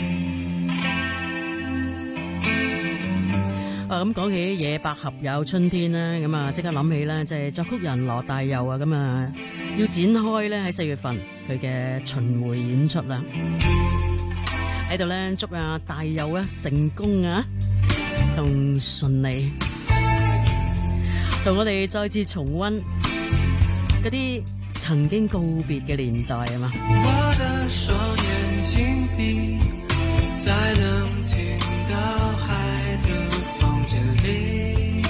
咁講起野百合有春天咧，咁啊即刻諗起咧，即係作曲人羅大佑啊，咁啊要展開咧喺4月份佢嘅巡迴演出啦。喺度咧，祝阿大佑啊成功啊，同順利，同我哋再次重溫嗰啲曾經告別嘅年代啊嘛。 我的雙眼緊閉，在能聽到海的房間裡，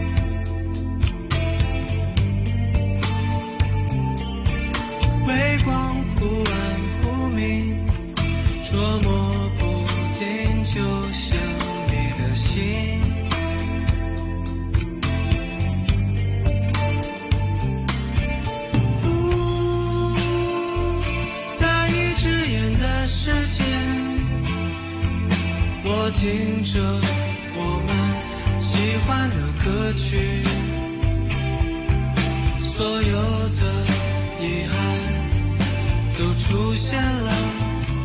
微光忽暗忽明，捉摸不定，就像你的心。在一只眼的時間，我聽着我們喜歡的歌曲，所有的遺憾都出現了。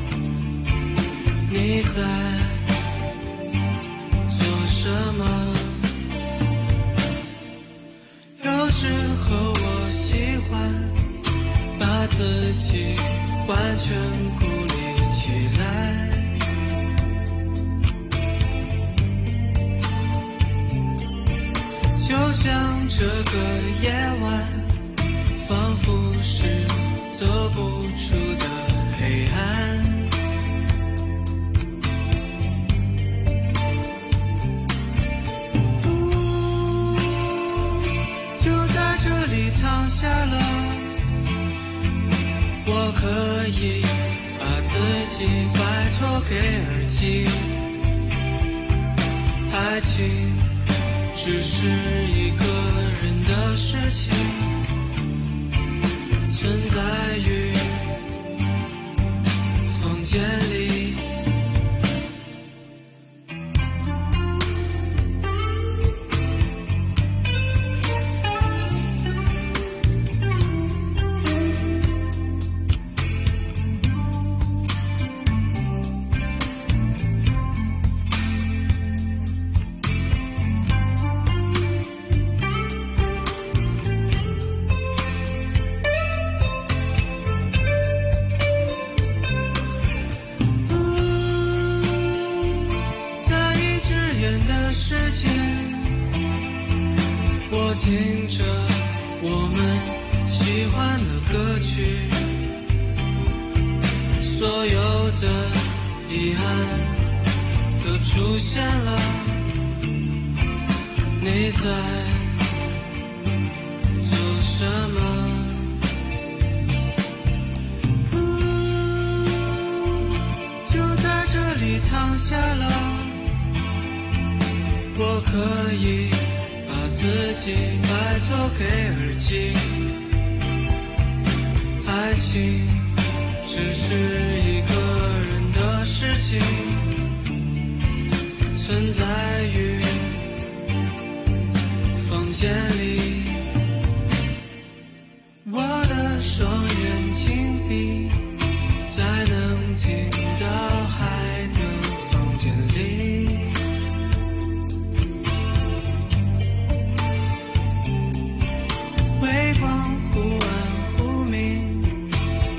你在做什麼？有時候我喜歡把自己完全孤立起來，就像這個夜晚仿佛是走不出的黑暗。躺下了，我可以把自己拜託給耳機，愛情只是一個人的事情，存在於房間裡。聽着我們喜歡的歌曲，所有的遺憾都出現了。你在做什麼？就在這裡躺下了，我可以自己拜託給耳機，愛情只是一個人的事情，存在於房間裡。我的雙眼緊閉，在能聽到海的房間裡。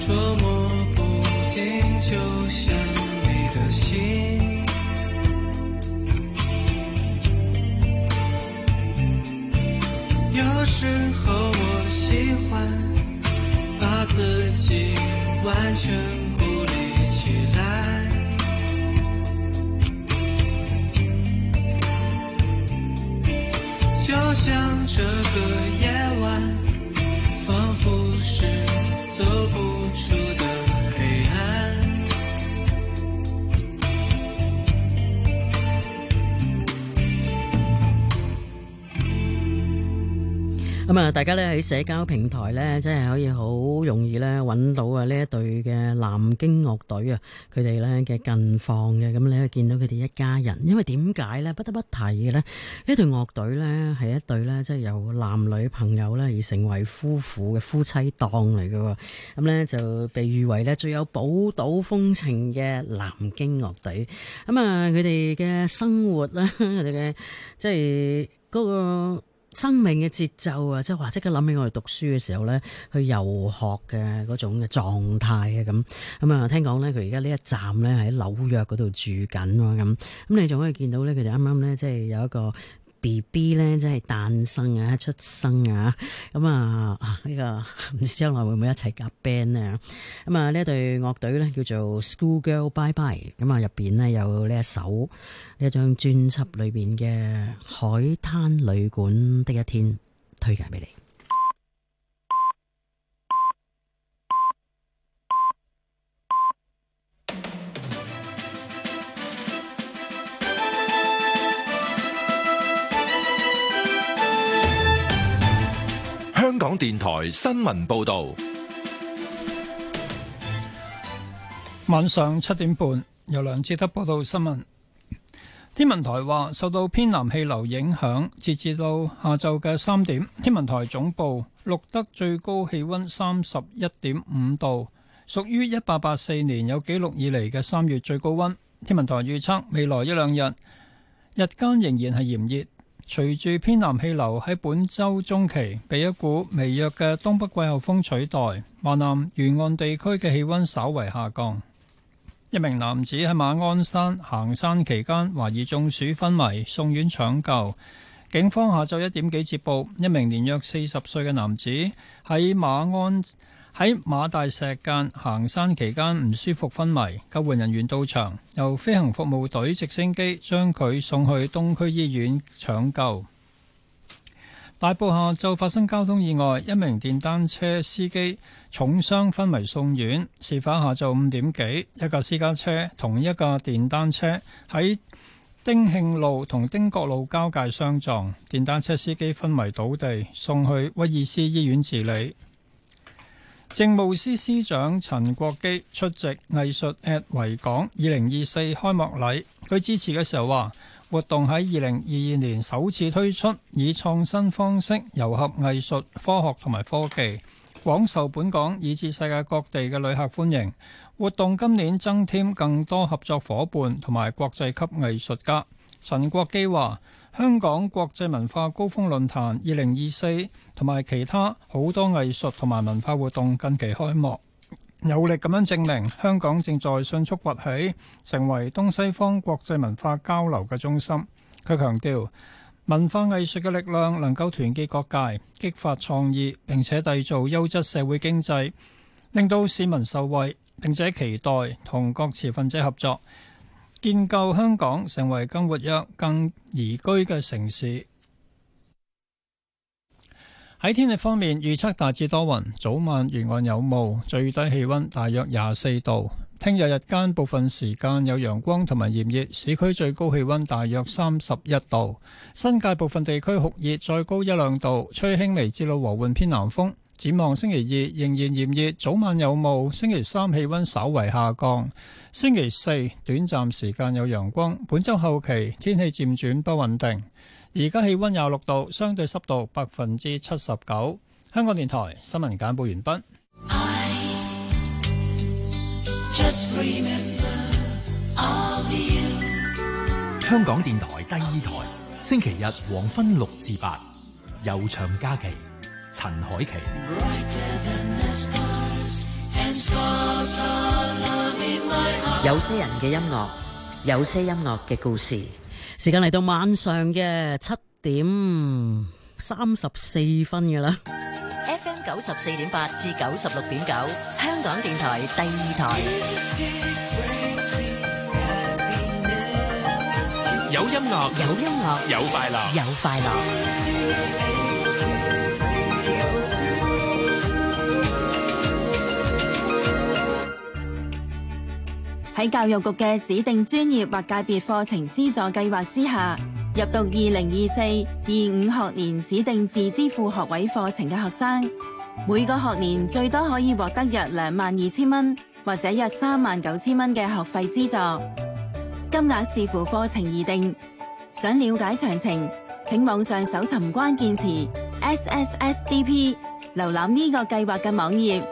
捉摸不定，就像你的心。有时候我喜欢把自己完全孤立起来，就像这个夜晚仿佛是走不出的黑暗。 咁啊，大家咧喺社交平台咧，真係可以好容易咧揾到啊呢一隊嘅南京樂隊啊，佢哋咧嘅近況嘅，咁你可以見到佢哋一家人。因為點解咧不得不提嘅咧？呢隊樂隊咧係一隊咧即係由男女朋友咧而成為夫婦嘅夫妻檔嚟嘅，咁咧就被譽為咧最有寶島風情嘅南京樂隊。咁啊，佢哋嘅生活啦，佢哋嘅即係嗰個生命嘅節奏啊，即係話即刻諗起我哋讀書嘅時候咧，去遊學嘅嗰種嘅狀態啊，咁啊，聽講咧佢而家呢一站咧喺紐約嗰度住緊喎，咁你仲可以見到咧佢哋啱啱咧即係有一個BB 咧，即係誕生啊，出生啊，咁啊呢個唔知將來會唔會一齊夾 band 咧？咁啊呢一隊樂隊咧叫做 Schoolgirl Bye Bye， 咁啊入邊咧有呢一張專輯裏邊嘅《海灘旅館的一天》推介俾你。 香港電台新聞報道， 晚上7點半，由梁志德報道新聞。天文台話，受到偏南氣流影響，截至到下晝嘅3點，天文台總部錄得最高氣溫31.5度，屬於1884年有紀錄以嚟嘅3月最高溫。天文台預測未來一兩日，日間仍然係炎熱。隨住偏南氣流喺本週中期被一股微弱嘅東北季候風取代，華南沿岸地區嘅氣溫稍為下降。一名男子喺馬鞍山行山期間懷疑中暑昏迷，送院搶救。警方下晝1點幾接報，一名年約40歲嘅男子喺馬大石澗行山期間唔舒服昏迷，救援人員到場，由飛行服務隊直升機將佢送去東區醫院搶救。大埔下晝發生交通意外，一名電單車司機重傷昏迷送院。事發下晝5點幾，一架私家車同一架電單車喺丁慶路同丁角路交界相撞，電單車司機昏迷倒地，送去威爾斯醫院治理。政務司司長陳國基出席藝術 at 維港2024開幕禮，佢致辭嘅時候話，活動喺2022年首次推出，以創新方式糅合藝術、科學同埋科技，廣受本港以至世界各地嘅旅客歡迎。活動今年增添更多合作夥伴同埋國際級藝術家。陳國基話，香港國際文化高峰論壇2024同埋其他好多藝術同埋文化活動近期開幕，有力咁樣證明香港正在迅速崛起，成為東西方國際文化交流嘅中心。佢強調，文化藝術嘅力量能夠團結各界，激發創意，並且締造優質社會經濟，令到市民受惠，並且期待同各持份者合作，建構香港成為更活躍、更宜居嘅城市。喺天氣方面，預測大致多雲，早晚沿岸有霧，最低氣溫大約24度。聽日日間部分時間有陽光同埋炎熱，市區最高氣溫大約31度，新界部分地區酷熱，再高1-2度，吹輕微至到和緩偏南風。展望星期二仍然炎熱，早晚有霧。星期三氣溫稍為下降，星期四短暫時間有陽光。本週後期天氣漸轉不穩定。而家氣溫26度，相對濕度79%。香港電台新聞簡報完畢。 香港電台第二台，星期日黃昏6至8，悠長假期。陳海琪。 有些人嘅音樂，有些音樂嘅故事。 時間嚟到晚上嘅7:34㗎啦。 FM 94.8至96.9，香港電台第二台。 有音樂， 有音樂， 有快樂， 有快樂。 喺教育局嘅指定專業或界別課程資助計劃之下，入讀2024-25學年指定自資副學位課程嘅學生，每個學年最多可以獲得約22,000蚊或者約39,000蚊嘅學費資助，金額視乎課程而定。想了解詳情，請網上搜尋關鍵詞 SSSDP， 瀏覽呢個計劃嘅網頁。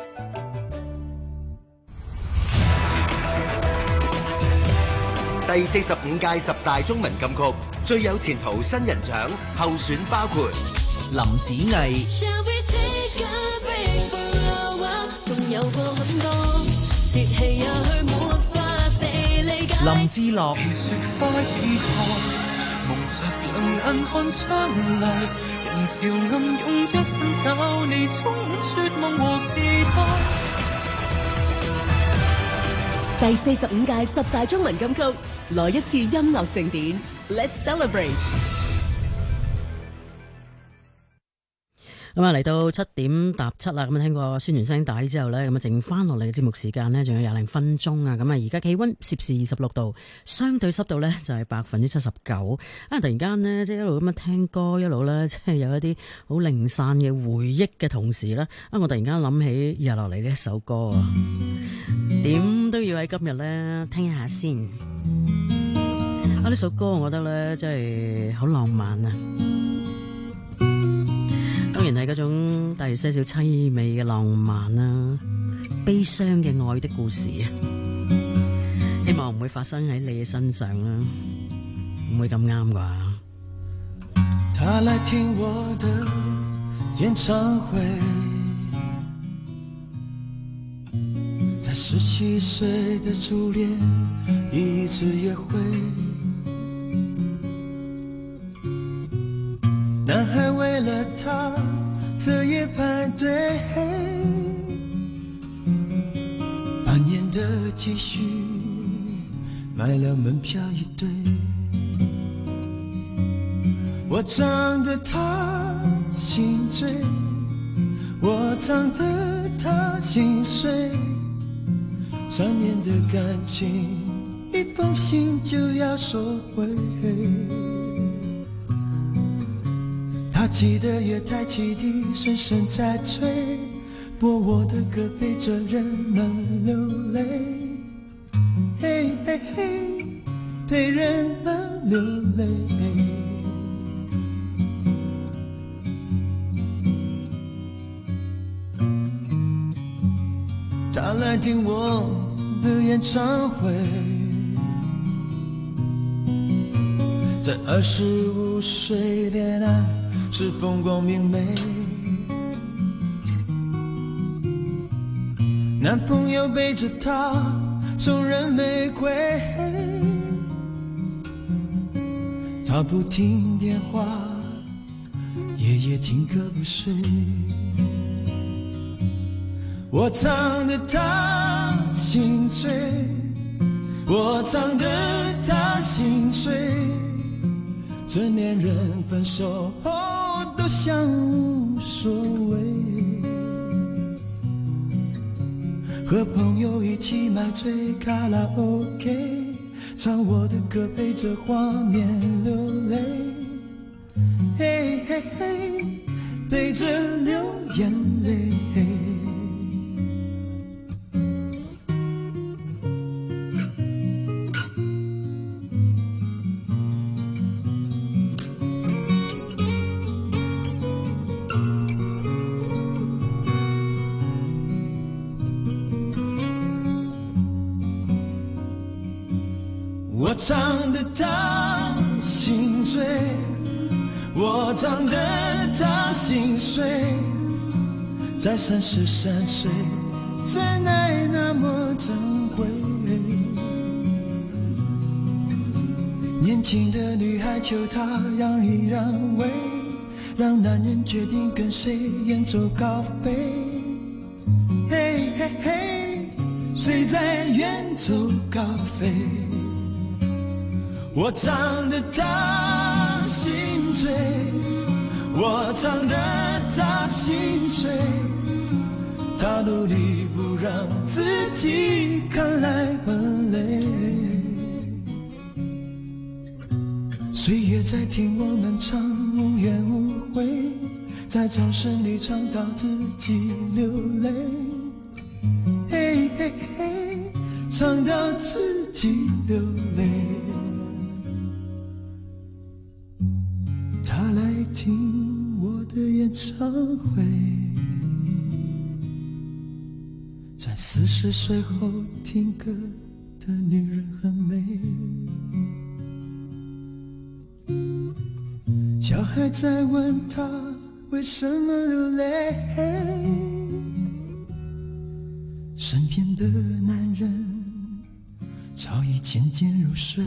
第45屆10大中文金曲最有前途新人獎候選包括林子毅、 林志樂。其雪花已乾，蒙着兩眼看將來，人潮暗湧一生找你，充滿絕望和期待。 第45屆10大中文金曲，來一次音樂盛典 ，Let's celebrate！ 咁啊，嚟到7:07啦，咁啊聽過宣傳聲帶之後呢，咁啊剩翻落嚟嘅節目時間呢，仲有20分鐘啊，咁啊而家氣溫攝氏26度，相對濕度呢就係79%。啊，突然間呢，即係一路咁樣聽歌，一路呢，即係有一啲好零散嘅回憶嘅同時呢，啊，我突然間諗起以下落嚟呢一首歌啊，點都要喺今日呢聽一下先。啊，呢首歌我覺得呢，真係好浪漫啊！當然係嗰種帶住些少凄美嘅浪漫啦，悲傷嘅愛的故事啊，希望唔會發生喺你嘅身上啦，唔會咁啱啩。 他來聽我的演唱會，在17歲的初戀第一次約會，男孩為了她徹夜排隊，半年的積蓄買了門票一對，我唱得她心醉，我唱得她心碎，3年的感情一封信就要收回，他記得月台汽笛聲聲在催，播我的歌陪着人們流淚，嘿嘿嘿，陪人們流淚。他來聽我的演唱會，在25歲戀愛是風光明媚，男朋友背着她送人玫瑰，她不聽電話，夜夜聽歌不睡，我唱得她心醉，我唱得她心碎，成年人分手後都像無所謂，和朋友一起買醉卡拉 OK， 唱我的歌陪着畫面流淚，嘿嘿嘿，陪着流眼淚。我唱得她心醉，我唱得她心碎，在33歲真爱那么珍贵。年轻的女孩求他让一让位，让男人决定跟谁远走高飞。嘿嘿嘿，谁在远走高飞？我唱得他心醉，我唱得他心碎，他努力不让自己看来很累。岁月在听我们唱无怨无悔，在掌声里唱到自己流泪。嘿嘿嘿，唱到自己流泪。他来听我的演唱会，在40岁后听歌的女人很美。小孩在问他为什么流泪，身边的男人早已渐渐入睡，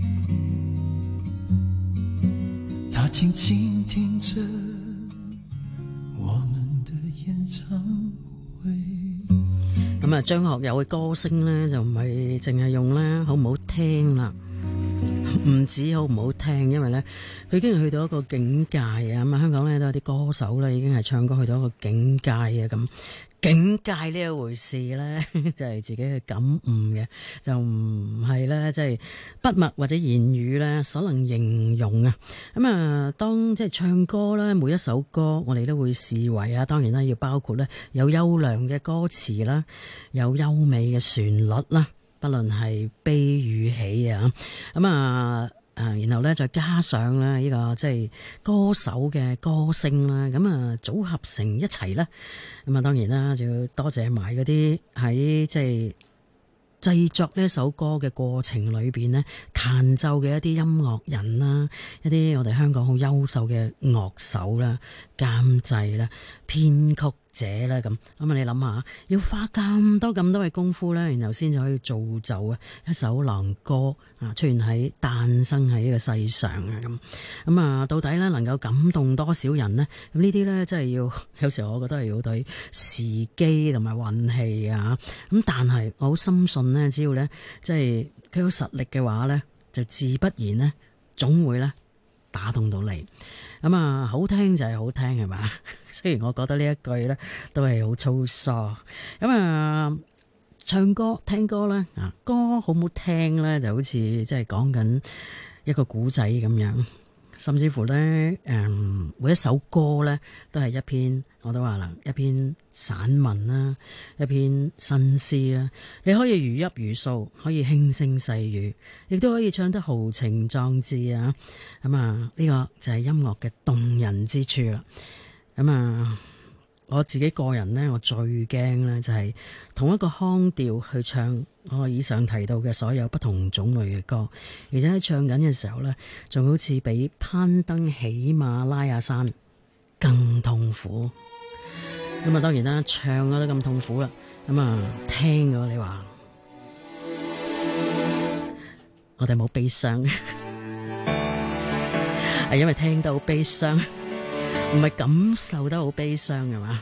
他静静听着我们的演唱会。 咁啊，張學友嘅歌聲咧就唔係淨係用咧好唔好聽啦，唔止好唔好聽，因為咧佢已經去到一個境界啊！咁啊，香港咧都有啲歌手咧已經係唱歌去到一個境界啊！咁境界呢一回事咧，就係自己嘅感悟嘅，就唔係咧即係筆墨或者言語咧所能形容啊！咁啊，當即係唱歌咧，每一首歌我哋都會視為啊，當然啦，要包括咧有優良嘅歌詞啦，有優美嘅旋律啦。不論係悲與喜啊，咁啊然後咧再加上咧呢個即係歌手嘅歌聲啦，咁啊組合成一齊咧，咁啊當然啦，就要多謝埋嗰啲喺即係製作呢一首歌嘅過程裏邊呢，彈奏嘅一啲音樂人啦，一啲我哋香港好優秀嘅樂手啦、監製啦、編曲者啦咁啊，你諗下，要花咁多嘅功夫咧，然後先至可以造就啊一首狼歌啊出現喺誕生喺呢個世上啊咁啊，到底咧能夠感動多少人呢？咁呢啲咧真係要有時候我覺得係要睇時機同埋運氣啊咁，但係我好深信呢，只要咧即係佢有實力嘅話咧，就自不然呢，總會咧打動到你。咁啊，好聽就係好聽係嘛？雖然我覺得呢一句咧都係好粗疏。咁啊，唱歌聽歌咧啊，歌好唔好聽咧，就好似即係講緊一個古仔咁樣。甚至乎咧，每一首歌咧都係一篇，我都話啦，一篇散文啦，一篇新詩啦。你可以如泣如訴，可以輕聲細語，亦都可以唱得豪情壯志啊！咁啊，呢個就係音樂嘅動人之處啦。咁啊，我自己個人呢，我最驚呢就係同一個腔調去唱我以上提到嘅所有不同種類嘅歌，而且喺唱緊嘅時候呢，仲好似比攀登喜馬拉雅山更痛苦。咁啊，當然啦，唱都咁痛苦啦。咁啊，聽嘅你話，我哋冇悲傷，係因為聽到悲傷，唔係感受得好悲傷係嘛？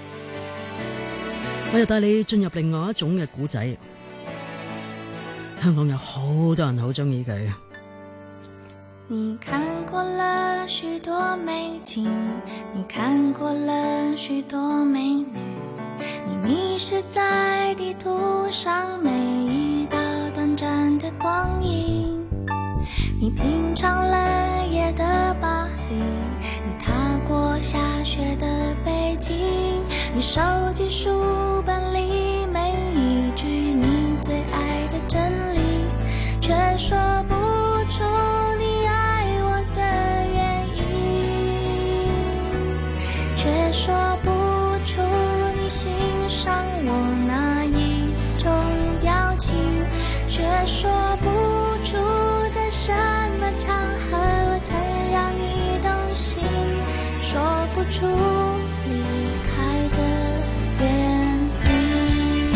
我就帶你進入另外一種嘅古仔。香港有好多人好鍾意佢。 你看過了許多美景，你看過了許多美女，你迷失在地圖上每一道短暫的光陰，你品嘗了夜的巴黎，你踏過下雪的北京，你收集書本裡每一句你最愛的真理，卻說不出你愛我的原因，卻說不出你欣賞我哪一種表情，卻說不出在什麼場合我曾讓你動心，說不出離開的原因。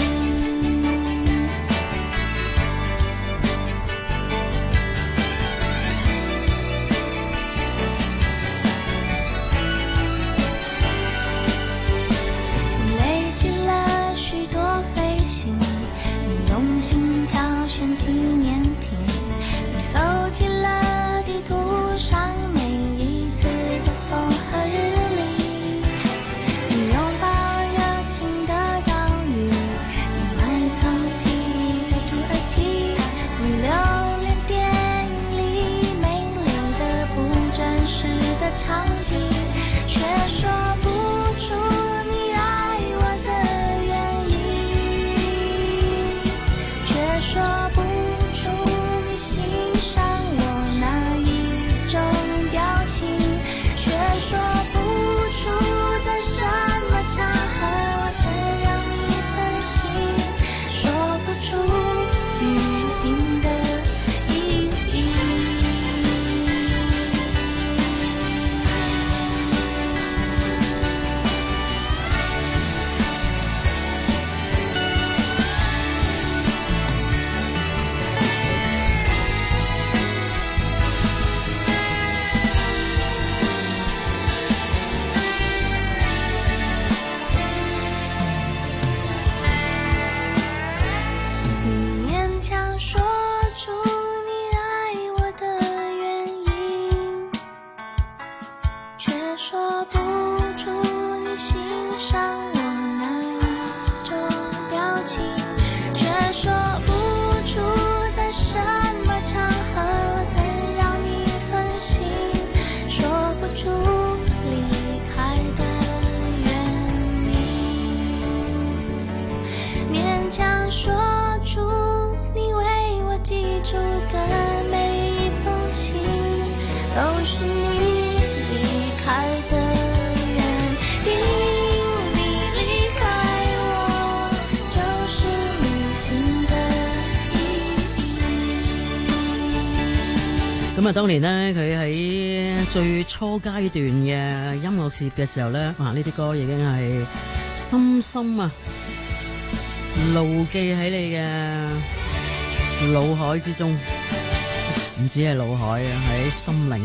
情，却说不出在什么场合曾让你分心，说不出离开的原因，勉强说出你为我记住的每一封信，都是你离开的原因。你离开我，就是旅行的意义。 咁啊，當年呢，佢喺最初階段嘅音樂事業嘅時候呢，哇！呢啲歌已經係深深啊牢記喺你嘅腦海之中，唔止係腦海啊，喺心靈，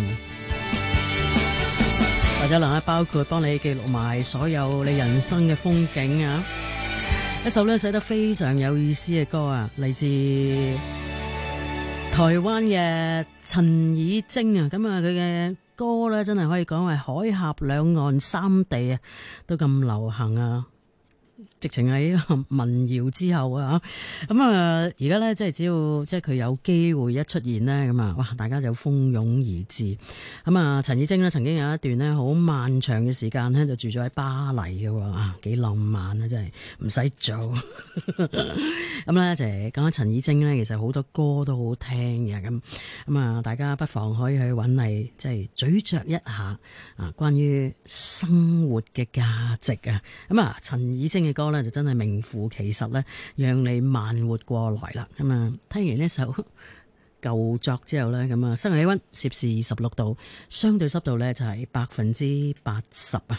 或者能包括幫你記錄埋所有你人生嘅風景啊！一首呢寫得非常有意思嘅歌啊，嚟自台灣嘅陳以貞啊，咁啊佢嘅歌咧真係可以講係海峽兩岸三地啊都咁流行啊！直情喺民謠之後啊，咁啊而家咧即係只要即係佢有機會一出現咧，咁啊哇大家就蜂擁而至。咁啊陳以貞咧曾經有一段咧好漫長嘅時間咧就住咗喺巴黎嘅喎，啊幾浪漫啊，真係唔使做。咁咧就係講緊陳以貞咧，其實好多歌都好聽嘅，咁啊大家不妨可以去揾嚟即係咀嚼一下啊關於生活嘅價值啊。咁啊陳以貞嘅歌就真係名副其實咧，讓你慢活過來啦。咁啊，聽完呢首舊作之後咧，咁啊，室外氣溫攝氏26度，相對濕度咧就係80%啊。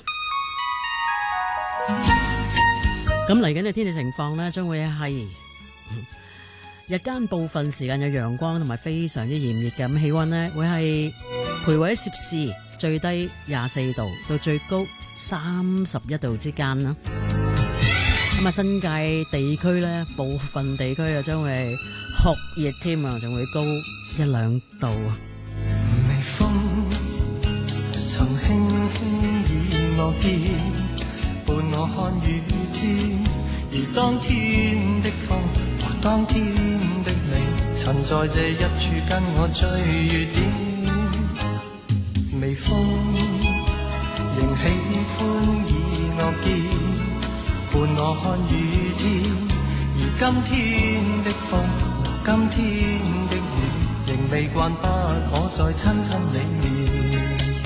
咁嚟緊嘅天氣情況咧，將會係日間部分時間有陽光同埋非常之炎熱嘅，咁氣溫咧會係徘徊喺攝氏最低24度到最高31度之間啦。咁啊，新界地區咧，部分地區啊，將會酷熱添啊，仲會高1-2度啊。 微風曾輕輕以我肩，伴我看雨天，而當天的風和當天的你，曾在這一處跟我追雨點。微風仍喜歡以我肩，伴我看雨天，而今天的風，今天的雨，仍未慣不可再親親你面。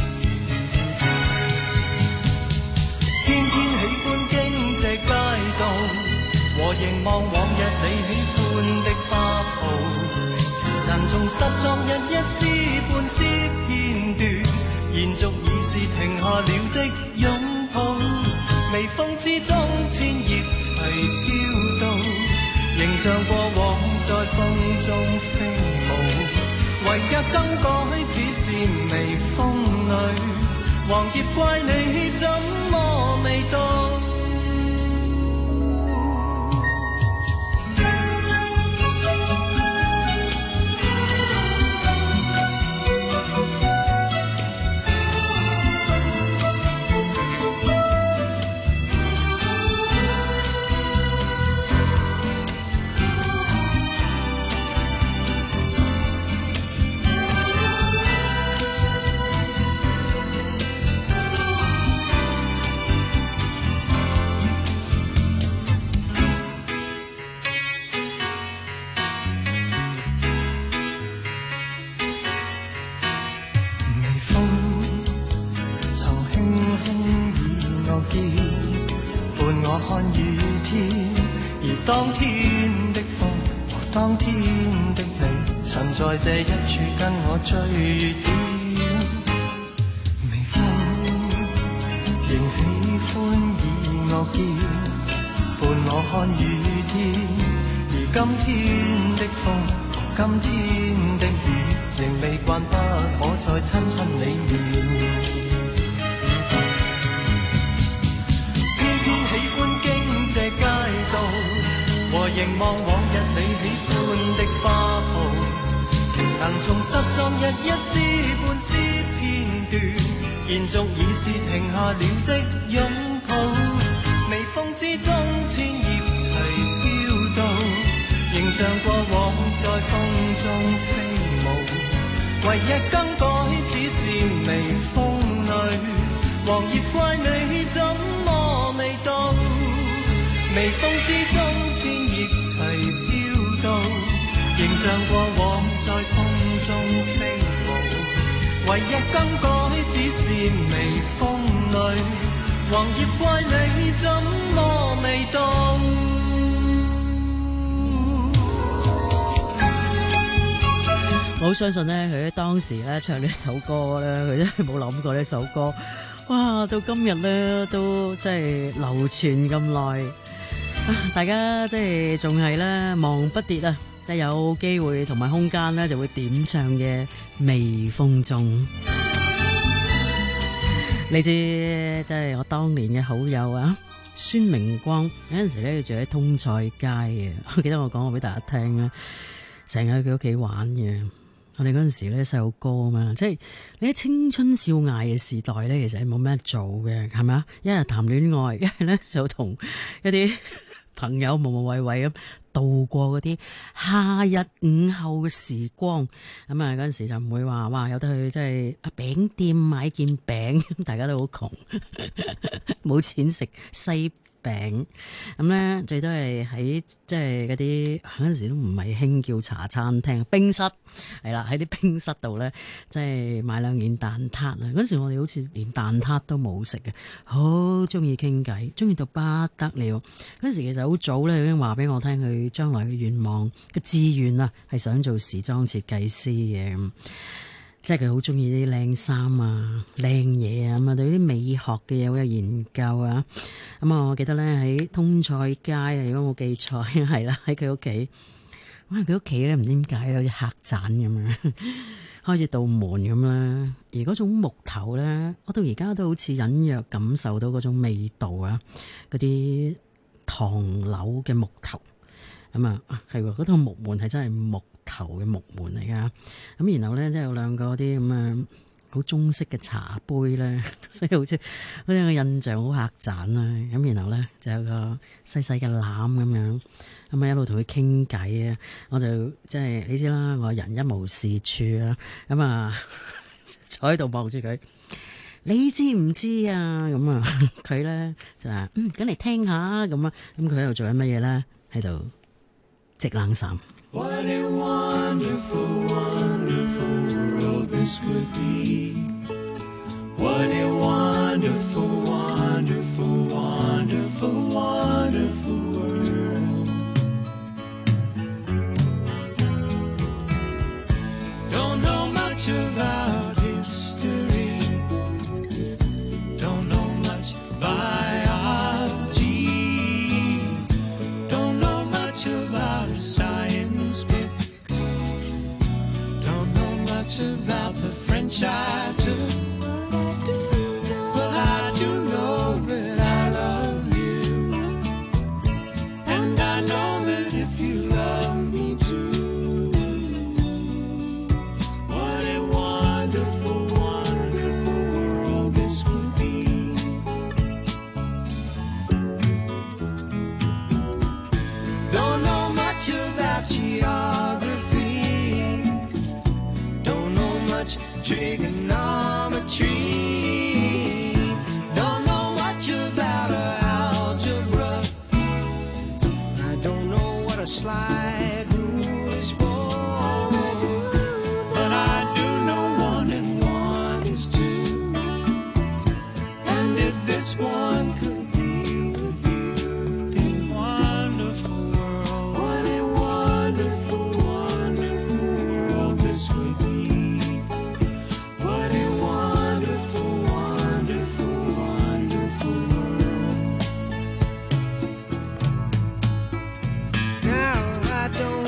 偏偏喜歡經這街道，和凝望往日你喜歡的花圃，能重拾昨日一絲半絲片段，延續已是停下了的擁抱。微風之中，千葉齊飄動，形象過往在風中飛舞。唯一更改只是微風裏，黃葉怪你怎麼未到？當天的風和當天的你，曾在這一處跟我追月點。微風仍喜歡以我肩，伴我看雨天，而今天的風和今天的雨，仍未慣不可再親親你面。偏偏喜歡經這街道，和凝望往日你喜歡的花圃，能重拾昨日一絲半絲片段，延續已是停下了的擁抱。微風之中，千葉齊飄像過往在風中飛舞，唯一更改只是微風裏，黃葉怪你怎麼未到？微風之中千葉齊飄到，仍像過往在風中飛舞，唯一更改只是微風裏，黃葉怪你怎麼未到？ 我好相信咧，佢喺當時咧唱呢首歌咧，佢真係冇諗過呢首歌，哇！到今日咧都即係流傳咁耐，大家即係仲係咧忘不跌啊！即係有機會同埋空間咧，就會點唱嘅微風中。嚟自即係我當年嘅好友啊，孫明光有陣時咧住喺通菜街嘅，我記得我講過俾大家聽咧，成日去佢屋企玩嘅。我哋嗰陣時咧細路哥啊嘛，即係你喺青春少艾嘅時代咧，其實係冇咩做嘅，係咪啊？一係談戀愛，一係咧就同一啲朋友無無謂謂咁度過嗰啲夏日午後嘅時光。咁啊嗰陣時就唔會話哇有得去即係餅店買件餅，大家都好窮，冇錢食西餅。咁咧最多係喺即係嗰啲嗰陣時都唔係興叫茶餐廳，冰室係啦，喺啲冰室度咧即係買兩件蛋撻啊！嗰陣時我哋好似連蛋撻都冇食嘅，好中意傾偈，中意到不得了。嗰陣時其實好早咧已經話俾我聽佢將來嘅願望嘅志願啊，係想做時裝設計師嘅。即係佢好中意啲靚衫啊、靚嘢啊，咁啊對啲美學嘅嘢好有研究啊。咁啊，我記得咧喺通菜街啊，如果冇記錯係啦，喺佢屋企。哇！佢屋企咧唔知點解有啲客棧咁樣，開住道門咁啦。而嗰種木頭咧，我到而家都好似隱約感受到嗰種味道啊！嗰啲唐樓嘅木頭咁啊，係喎，嗰套木門係真係木頭嘅木門嚟噶。咁然後咧，即係有兩個啲咁啊好中式嘅茶杯咧，所以好似個印象好客棧啦。咁然後咧就有個細細嘅籃咁樣，咁啊一路同佢傾偈啊。我就即係你知啦，我人一無是處啊，咁啊坐喺度望住佢。你知唔知啊？咁啊佢咧就話咁嚟聽下咁啊。咁佢喺度做緊乜嘢咧？喺度織冷衫。 What a wonderful, wonderful world this could be. What a wonderful, wonderful, wonderful, wonderful world. Don't know much about history. Don't know much biology. Don't know much about science. Don't know much about the French I took, but I do know that I love you, and I know that if you love me too. What a wonderful, wonderful world this would be. Don't know much about geography. Don't know much trigonometry. Don't know much about algebra. I don't know what a slide rule is for, but I do know 1 and 1 is 2. And if this one could be with you, wonderful world. What a wonderful, wonderful world this would be. What a wonderful, wonderful, wonderful world. Now I don't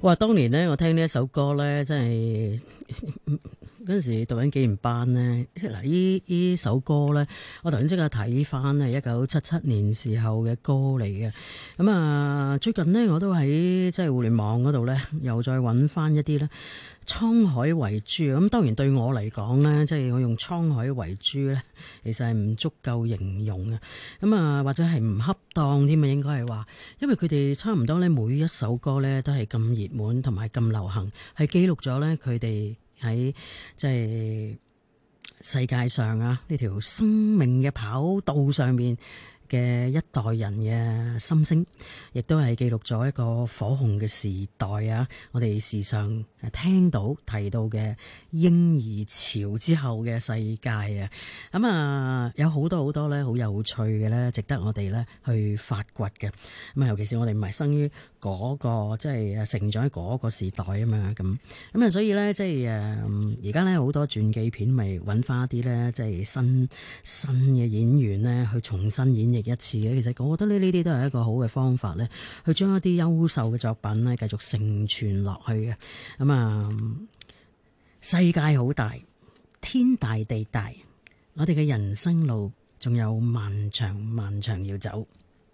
哇！當年呢，我聽呢一首歌呢，真係嗰陣時讀緊紀研班呢。嗱，呢首歌呢，我頭先即刻睇翻係1977年時候嘅歌嚟嘅。咁啊，最近呢，我都喺即係互聯網嗰度呢，又再揾翻一啲呢滄海遺珠。咁當然對我嚟講呢，即係我用滄海遺珠呢，其實係唔足夠形容嘅。咁啊，或者係唔恰當添啊，應該係話，因為佢哋差唔多呢，每一首歌呢都係咁熱門同埋咁流行，係記錄咗呢佢哋喺即係世界上啊呢條生命嘅跑道上面嘅一代人嘅心聲，亦都係記錄咗一個火紅嘅時代啊！我哋時常聽到提到嘅嬰兒潮之後嘅世界啊，咁啊有好多好多咧好有趣嘅咧，值得我哋咧去發掘嘅。咁啊，尤其是我哋唔係生於嗰個即係成長喺嗰個時代啊嘛，咁啊，所以咧即係而家咧好多傳記片咪揾翻一啲咧即係新嘅演員咧去重新演繹一次嘅。其實我覺得呢啲都係一個好嘅方法咧，去將一啲優秀嘅作品咧繼續承傳落去嘅。咁啊，世界好大，天大地大，我哋嘅人生路仲有漫長漫長要走。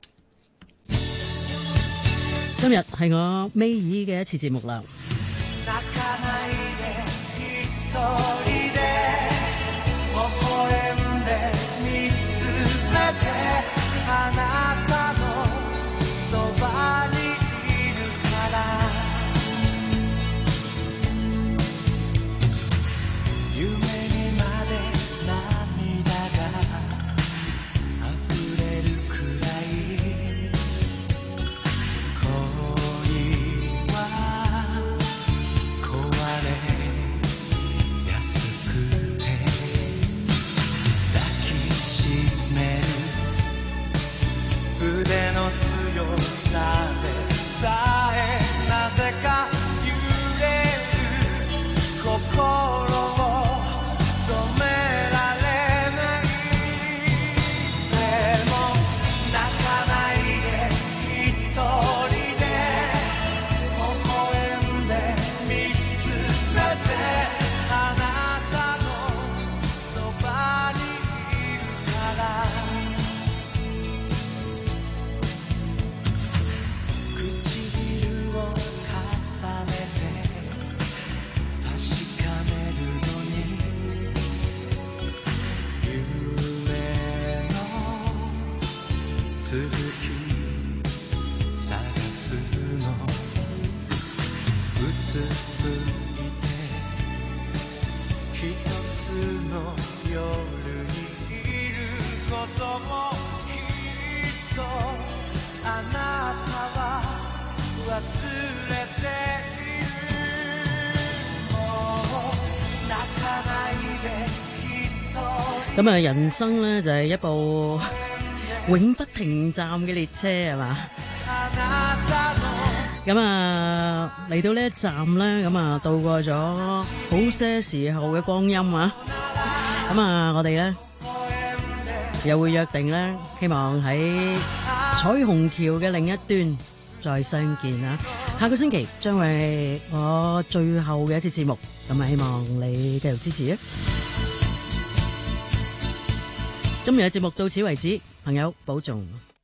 今日係我尾二嘅一次節目啦。咁啊，人生呢就係一部永不停站嘅列車，係嘛？咁啊，嚟到呢一站呢，咁啊度過咗好些時候嘅光陰啊！咁啊，我哋呢又會約定呢，希望喺彩虹橋嘅另一端再相見啊！下個星期將會係我最後嘅一次節目，咁啊，希望你繼續支持啊！今日嘅節目到此為止，朋友保重。